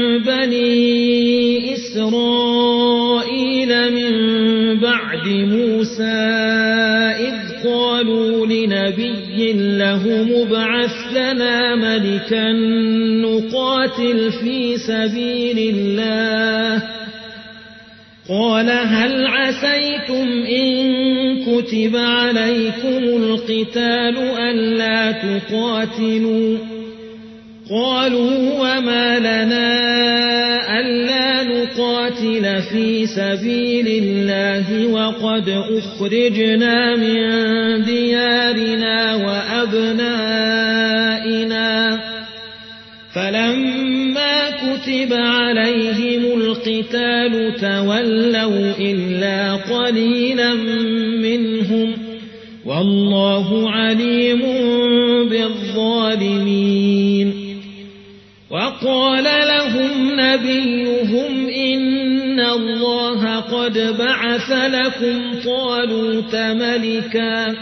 بني إسرائيل من بعد موسى إذ قالوا لنبي له مبعث لنا ملكا نقاتل في سبيل الله قال هل عسيتم إن كتب عليكم القتال ألا تقاتلوا قالوا وما لنا ألا نقاتل في سبيل الله وقد أخرجنا من ديارنا وأبنائنا فلما كتب عليهم القتال تولوا إلا قليلا منهم والله عليم بالظالمين. وقال لهم نبيهم إن الله قد بعث لكم طالوت ملكا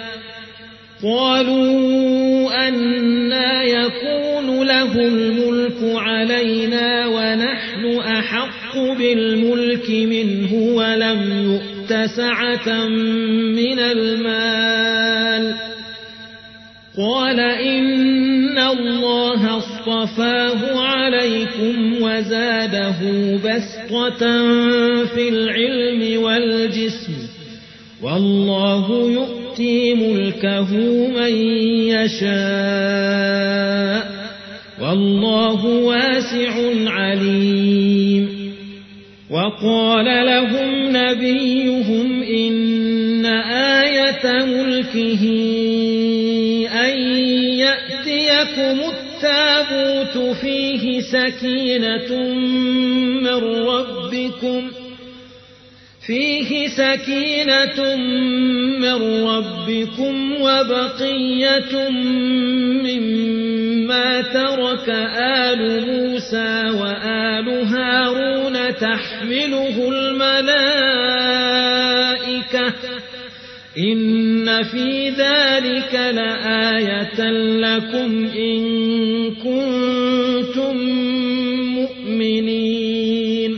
قالوا أنى يكون له الملك علينا ونحن أحق أحق بالملك منه ولم يؤت سعة من المال قال إن الله اصطفاه عليكم وزاده بسطة في العلم والجسم والله يؤتي ملكه من يشاء والله واسع عليم وقال لهم نبيهم إن آية ملكه أن يأتيكم التابوت فيه سكينة من ربكم فيه سكينة من ربكم وبقية مما ترك آل موسى وآل هارون تحمله الملائكة إن في ذلك لآية لكم إن كنتم مؤمنين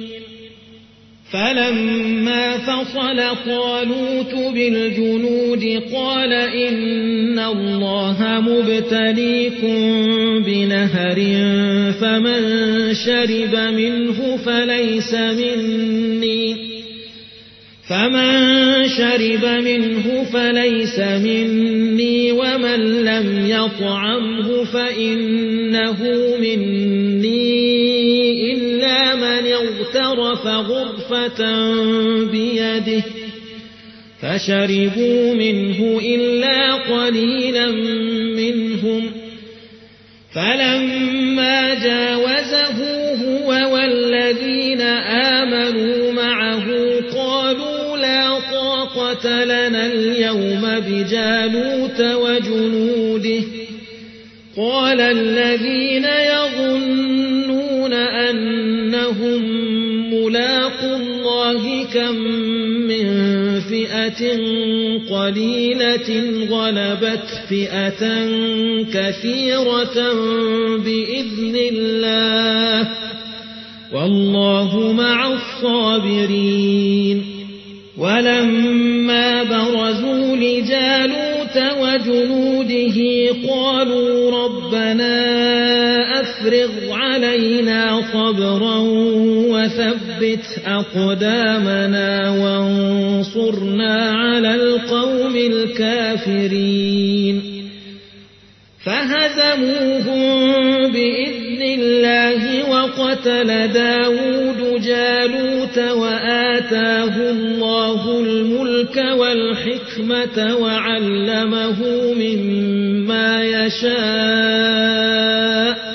فلما فصل طالوت بالجنود قال إن الله مبتليكم بنهر فمن شرب منه فليس مني فمن شرب منه فليس مني ومن لم يطعمه فإنه مني إلا من اغترف غرفة بيده فشربوا منه إلا قليلا منهم فلما جاوزه هو والذين آمنوا معه قالوا لا طاقة لنا اليوم بجالوت وجنوده قال الذين يظنون أنهم ملاقو الله كم من فئة قليلة غلبت فئة كثيرة بإذن الله والله مع الصابرين ولما برزوا لجالوت وجنوده قالوا ربنا أفرغ علينا صبرا وثبت أقدامنا وانصرنا على القوم الكافرين فهزموهم بإذن الله وقتل داود جالوت وآتاه الله الملك والحكمة وعلمه مما يشاء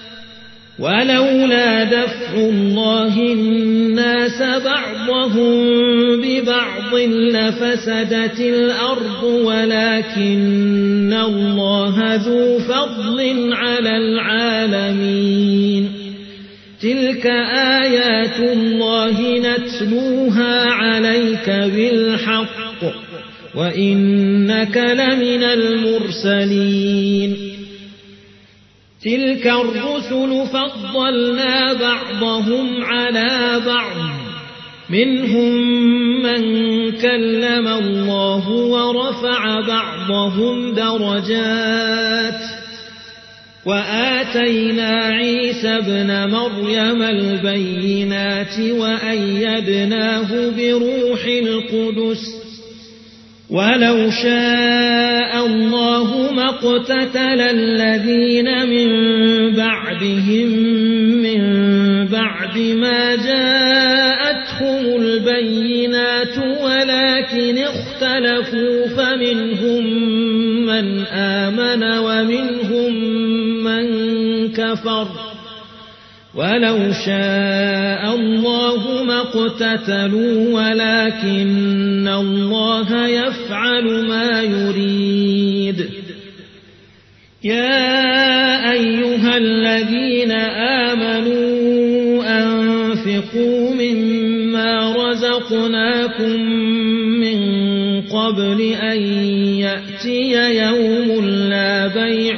ولولا دفع الله الناس بعضهم ببعض لفسدت الأرض ولكن الله ذو فضل على العالمين تلك آيات الله نتلوها عليك بالحق وإنك لمن المرسلين تلك الرسل فضلنا بعضهم على بعض منهم من كلم الله ورفع بعضهم درجات وآتينا عيسى ابن مريم البينات وأيدناه بروح القدس ولو شاء الله ما اقتتل الذين من بعدهم من بعد ما جاءتهم البينات ولكن اختلفوا فمنهم من آمن ومنهم من كفر ولو شاء الله ما اقتتلوا ولكن الله يفعل ما يريد يا أيها الذين آمنوا أنفقوا مما رزقناكم من قبل أن يأتي يوم لا بيع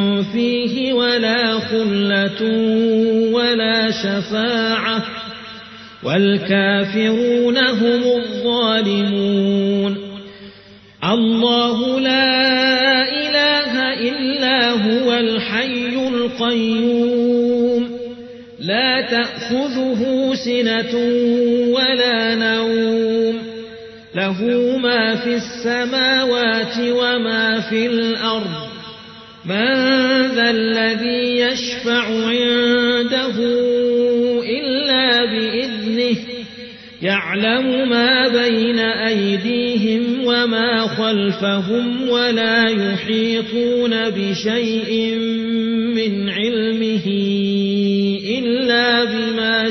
فيه ولا خلة ولا شفاعة والكافرون هم الظالمون. الله لا إله إلا هو الحي القيوم لا تأخذه سنة ولا نوم له ما في السماوات وما في الأرض من ذا الذي يشفع عنده إلا بإذنه يعلم ما بين أيديهم وما خلفهم ولا يحيطون بشيء من علمه إلا بما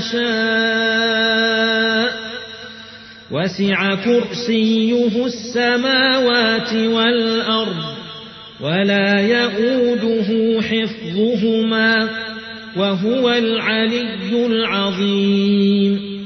شاء وسع كرسيه السماوات والأرض ولا يؤوده حفظهما وهو العلي العظيم.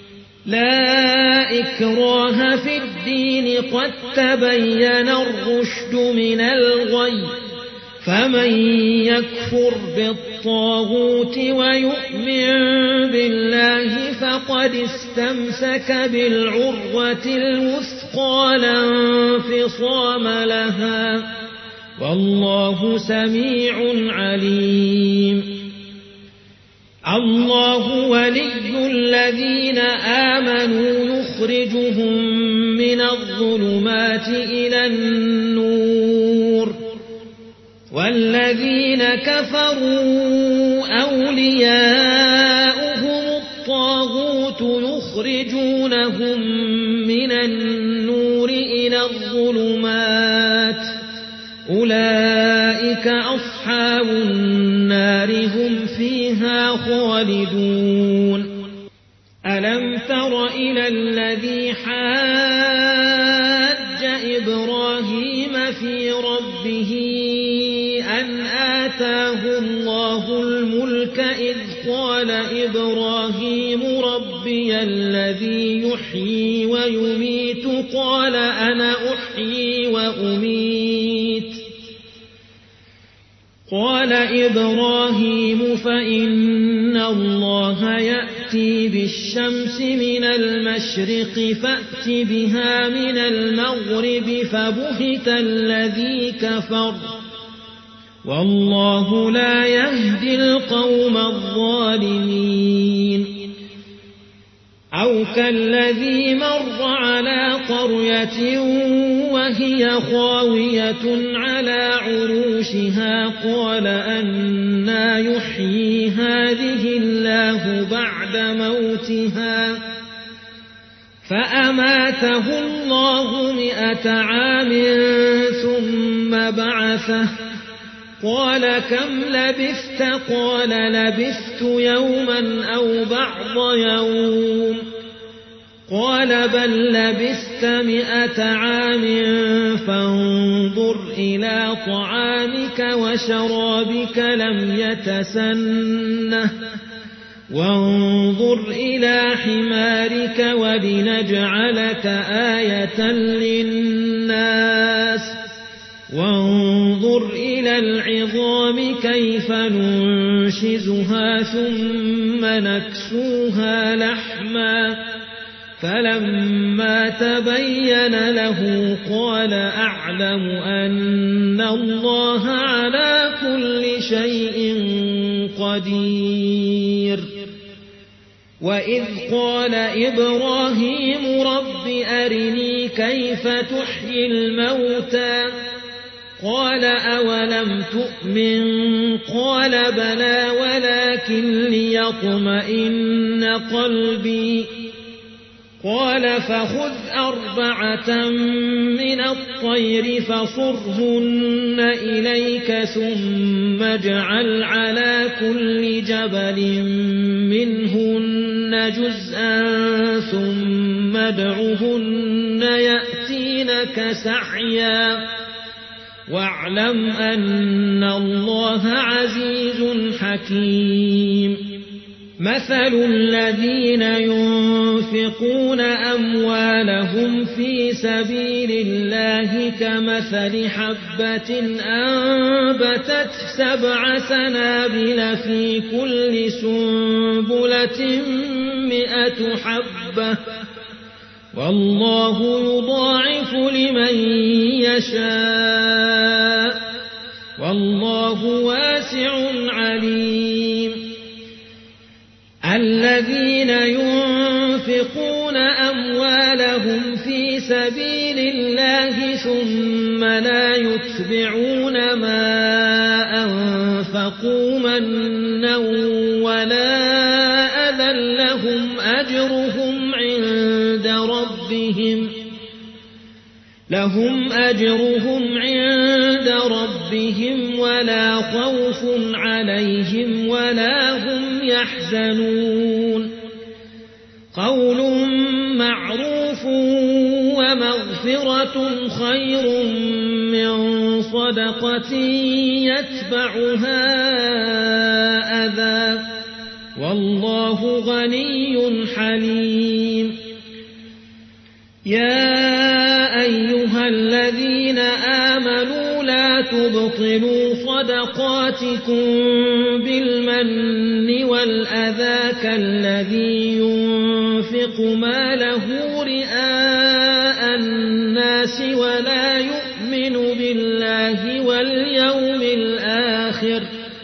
لا إكراه في الدين قد تبين الرشد من الغي فمن يكفر بالطاغوت ويؤمن بالله فقد استمسك بالعروة الوثقى لا انفصام لها والله سميع عليم. الله ولي الذين آمنوا يخرجهم من الظلمات إلى النور والذين كفروا أولياؤهم الطاغوت يخرجونهم من النور إلى الظلمات أولئك أصحاب النار هم فيها خالدون. ألم تر إلى الذي حاج إبراهيم في ربه أن آتاه الله الملك إذ قال إبراهيم ربي الذي يحيي ويميت قال أنا أحيي وأميت قال إبراهيم فإن الله يأتي بالشمس من المشرق فأت بها من المغرب فبهت الذي كفر والله لا يهدي القوم الظالمين. أو كالذي مر على قرية وهي خاوية على عروشها قال أنى يحيي هذه الله بعد موتها فأماته الله مئة عام ثم بعثه قال كم لبثت قال لبثت يوما أو بعض يوم قال بل لبثت مئة عام فانظر إلى طعامك وشرابك لم يتسنه وانظر إلى حمارك ولنجعلك آية للناس وانظر إلى العظام كيف ننشزها ثم نكسوها لحما فلما تبين له قال أعلم أن الله على كل شيء قدير. وإذ قال إبراهيم رب أرني كيف تحيي الموتى قال أولم تؤمن قال بلى ولكن ليطمئن قلبي قال فخذ أربعة من الطير فصرهن إليك ثم اجعل على كل جبل منهن جزءا ثم ادعهن يأتينك سعيا واعلم أن الله عزيز حكيم. مثل الذين ينفقون أموالهم في سبيل الله كمثل حبة أنبتت سبع سنابل في كل سنبلة مئة حبة والله يضاعف لمن يشاء والله واسع عليم. الذين ينفقون أموالهم في سبيل الله ثم لا يتبعون ما أنفقوا منا ولا أذى لهم أجرهم عند ربهم لهم أجرهم عند ربهم ولا خوف عليهم ولا هم يحزنون. قول معروف ومغفرة خير من صدقة يتبعها أذى والله غني حليم. يا أيها الذين آمنوا لا تبطلوا صدقاتكم بالمن والأذى كالذي ينفق ماله رئاء الناس ولا يؤمن بالله واليوم الآخر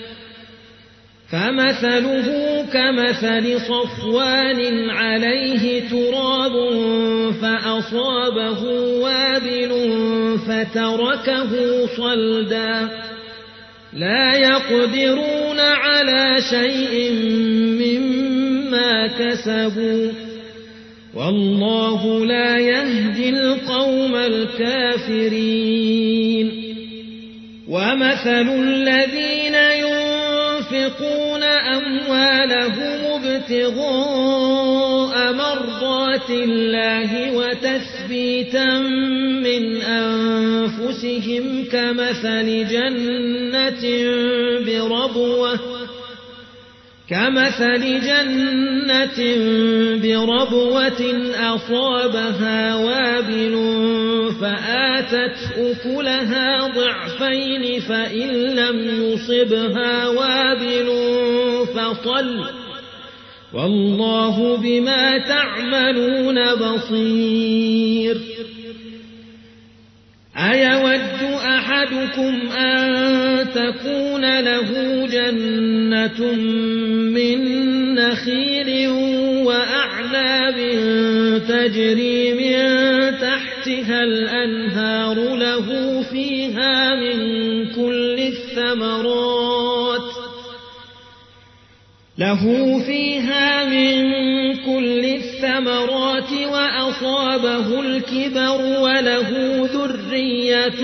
فمثله كمثل صفوان عليه تراب فأصابه وابل فتركه صلدا لا يقدرون على شيء مما كسبوا والله لا يهدي القوم الكافرين. ومثل الذين ينفقون أموالهم ابتغاء مرضات الله وتثبيتا من أنفسهم كمثل جنة بربوة كمثل جنة بربوة أصابها وابل فآتت أكلها ضعفين فإن لم يصبها وابل فطل والله بما تعملون بصير. أيود أحدكم أن تكون له جنة من نخيل وأعناب تجري من تحتها الأنهار له فيها من كل الثمرات له فيها من كل الثمرات وأصابه الكبر وله ذرية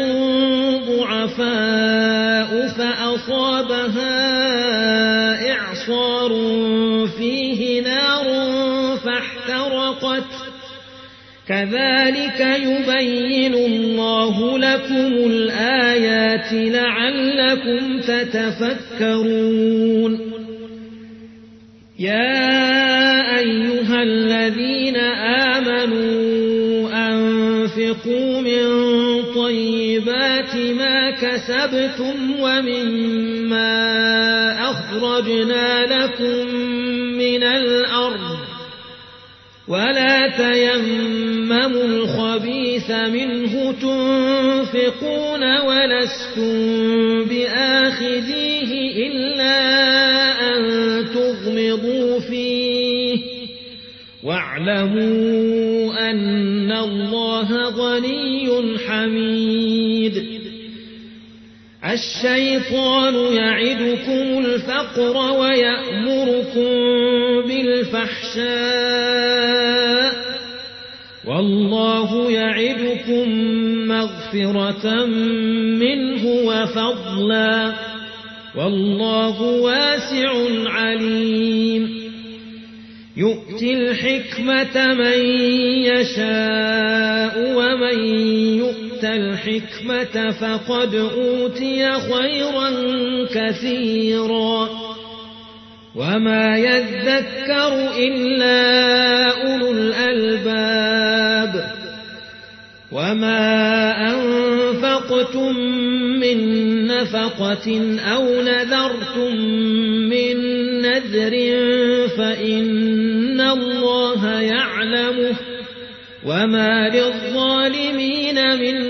ضعفاء فأصابها إعصار فيه نار فاحترقت كذلك يبين الله لكم الآيات لعلكم تتفكرون. يا أيها الذين آمنوا أنفقوا من طيبات ما كسبتم ومما أخرجنا لكم من الأرض ولا تيمموا الخبيث منه تنفقون ولستم بآخذيه إلا أن تغمضوا فيه واعلموا أن الله غني حميد. الشيطان يعدكم الفقر ويأمركم بالفحشاء والله يعدكم مغفرة منه وفضلا والله واسع عليم. يؤتي الحكمة من يشاء ومن يؤت الحكمة فقد أوتي خيرا كثيرا وما يذكر إلا أولو الألباب وما أنفقتم من نفقة أو نذرتم من نذر فإن الله يعلمه وما للظالمين من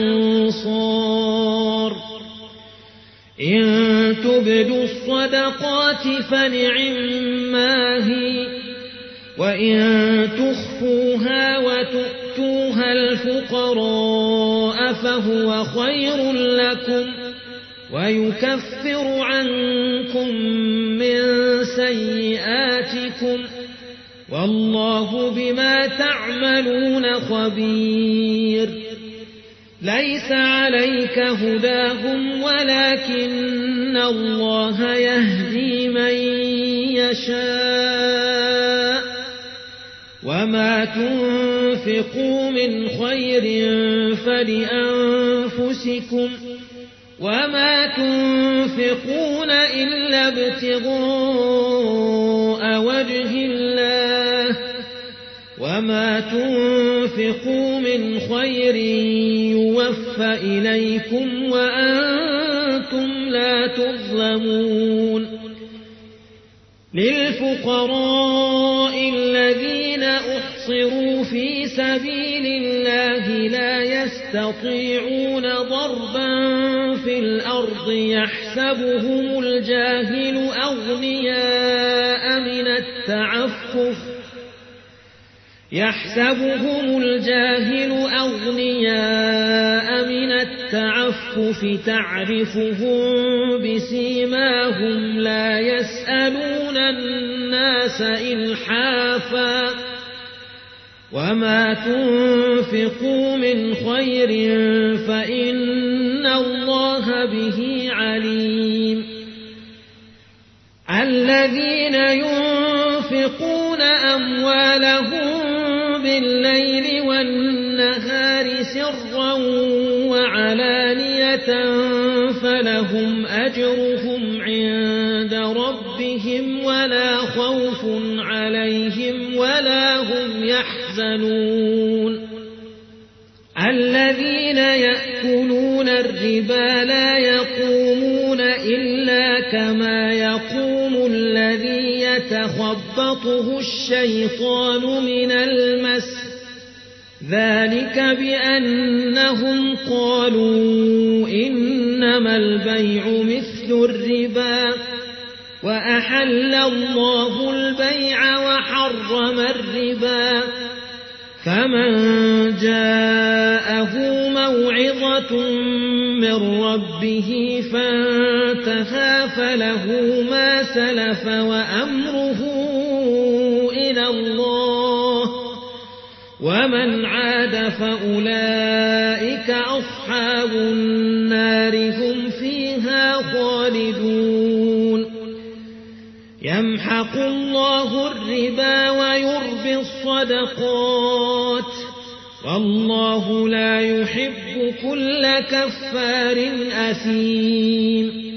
أنصار إن تبدوا الصدقات فنعما هي وإن تخفوها وتؤتوها الفقراء فهو خير لكم ويكفر عنكم من سيئاتكم والله بما تعملون خبير ليس عليك هداهم ولكن الله يهدي من يشاء وما تنفقوا من خير فلأنفسكم وما تنفقون إلا ابتغاء وجه الله وما تنفقوا من خير يوفى إليكم وأنتم لا تظلمون للفقراء الذين أحصروا في سبيل الله لا يستطيعون ضربا في الأرض يحسبهم الجاهل أغنياء من التعفف يحسبهم الجاهل أغنياء من التعفف تعرفهم بسيماهم لا يسألون الناس إلحافا وما تنفقوا من خير فإن الله به عليم الذين ينفقون أموالهم بالليل والنهار سرا وعلانية فلهم أجرهم عند ربهم ولا خوف عليهم ولا هم يحزنون الذين يأكلون الربا لا يقومون إلا كما يقوم الذي يتخبطه الشيطان من المس ذلك بأنهم قالوا إنما البيع مثل الربا وأحل الله البيع وحرم الربا فمن جاءه موعظة من ربه فانتهى فله ما سلف وأمره إلى الله ومن عاد فأولئك أصحاب النار هم فيها خالدون يمحق الله الربا ويربي الصدقات والله لا يحب كل كفار أثيم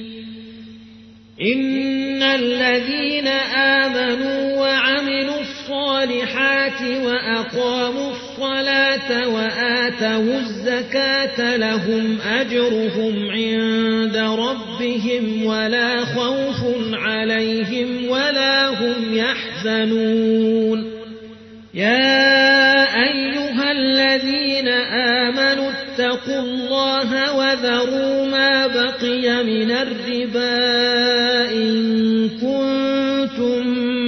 إن الذين آمنوا وعملوا الصالحات وأقاموا الصلاة وآتوا الزكاة لهم أجرهم عند ربهم ولا خوف عليهم ولا هم يحزنون يا أيها الذين آمنوا اتقوا الله وذروا ما بقي من الربا إن كنتم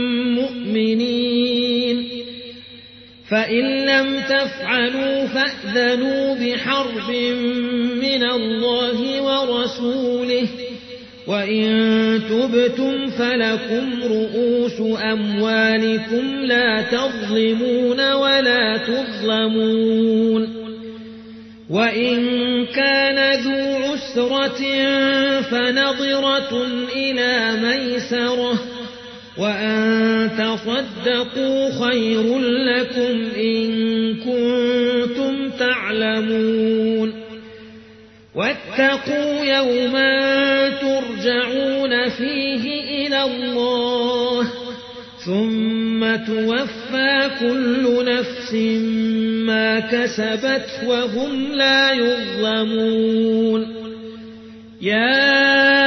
مؤمنين فإن لم تفعلوا فأذنوا بحرب من الله ورسوله وإن تبتم فلكم رؤوس أموالكم لا تظلمون ولا تظلمون وإن كان ذو عسرة فنظرة إلى ميسرة وأن تصدقوا خير لكم إن كنتم تعلمون واتقوا يوما ترجعون فيه إلى إلى الله ثم توفى كل نفس ما كسبت وهم لا يظلمون يا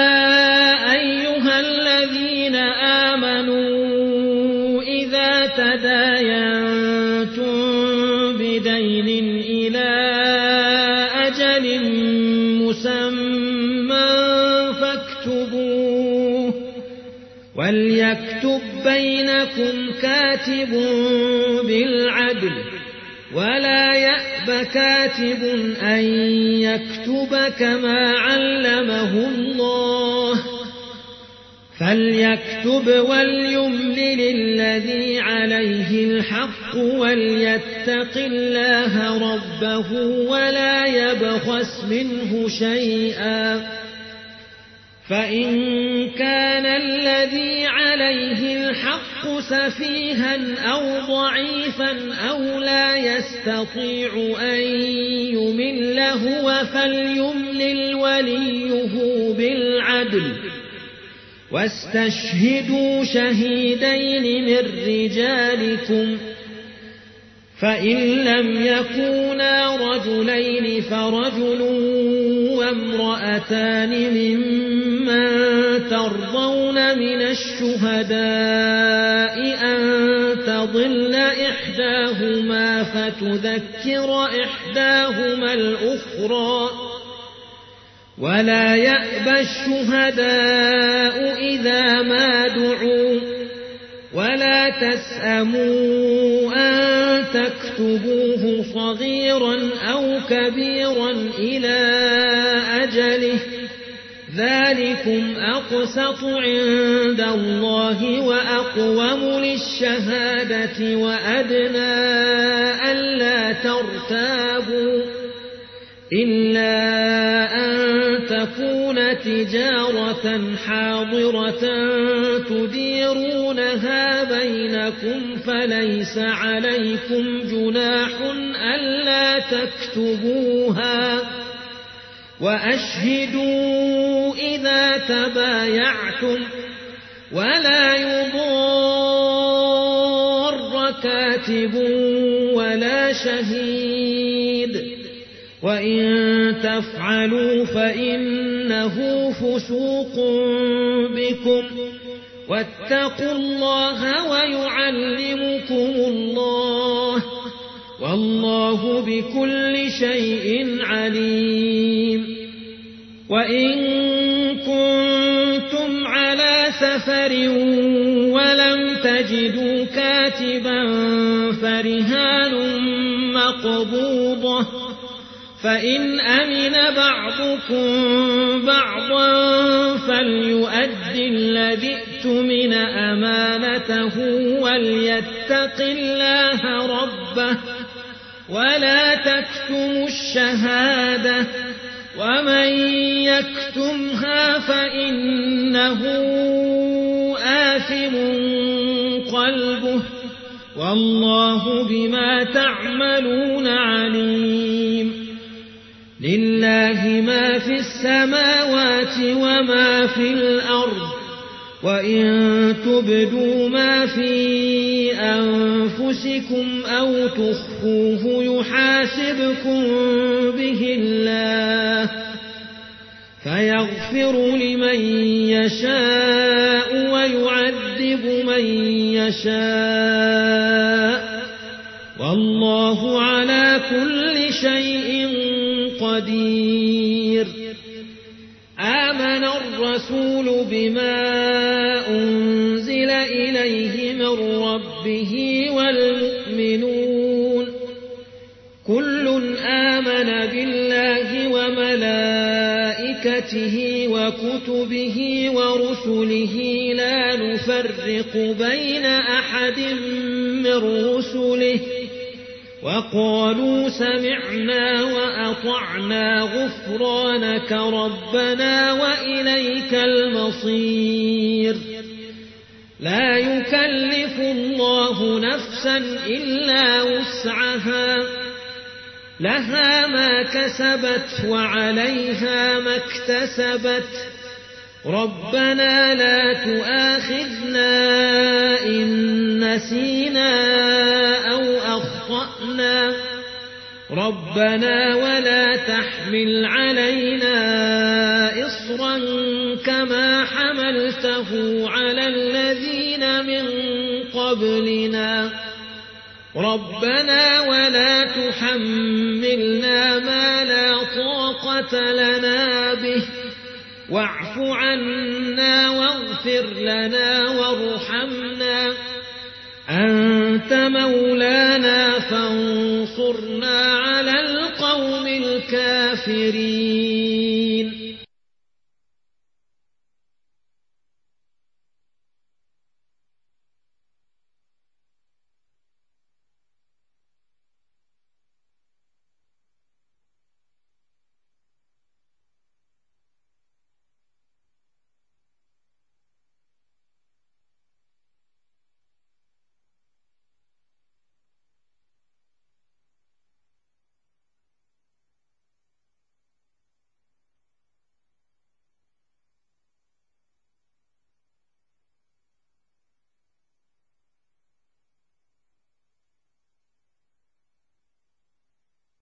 أيها الذين آمنوا إذا تداينتم بدين إلى أجل مسمى فاكتبوه وليكتب بينكم كاتب بالعدل ولا يأب كاتب أن يكتب كما علمه الله فليكتب وليملل الذي عليه الحق وليتق الله ربه ولا يبخس منه شيئا فإن كان الذي عليه الحق سفيها أو ضعيفا أو لا يستطيع أن يمل هو فليملل وليه بالعدل واستشهدوا شهيدين من رجالكم فإن لم يكونا رجلين فرجل وامرأتان ممن ترضون من الشهداء أن تضل إحداهما فتذكر إحداهما الأخرى ولا يأبى الشهداء إذا ما دعوا ولا تسأموا أن تكتبوه صغيرا أو كبيرا إلى أجله ذلكم أقسط عند الله وأقوم للشهادة وأدنى ألا ترتابوا إلا أن تكون تجارة حاضرة تديرونها بينكم فليس عليكم جناح ألا تكتبوها وأشهدوا إذا تبايعتم ولا يضار كاتب ولا شهيد وإن تفعلوا فإنه فسوق بكم واتقوا الله ويعلمكم الله والله بكل شيء عليم وإن كنتم على سفر ولم تجدوا كاتبا فرهان مقبوضة فإن أمن بعضكم بعضا فليؤدي الذي اؤتمن أمانته وليتق الله ربه ولا تكتموا الشهادة ومن يكتمها فإنه آثم قلبه والله بما تعملون عليم لله ما في السماوات وما في الأرض وإن تبدوا ما في أنفسكم أو تخفوه يحاسبكم به الله فيغفر لمن يشاء ويعذب من يشاء والله على كل شيء قدير آمن الرسول بما أنزل إليه من ربه والمؤمنون كل آمن بالله وملائكته وكتبه ورسله لا نفرق بين أحد من رسله وقالوا سمعنا وأطعنا غفرانك ربنا وإليك المصير لا يكلف الله نفسا إلا وسعها لها ما كسبت وعليها ما اكتسبت ربنا لا تؤاخذنا إن نسينا أو أخطأنا ربنا ولا تحمل علينا إصرا كما حملته على الذين من قبلنا ربنا ولا تحملنا ما لا طاقة لنا به واعف عنا واغفر لنا وارحمنا أنت مولانا فانصرنا على القوم الكافرين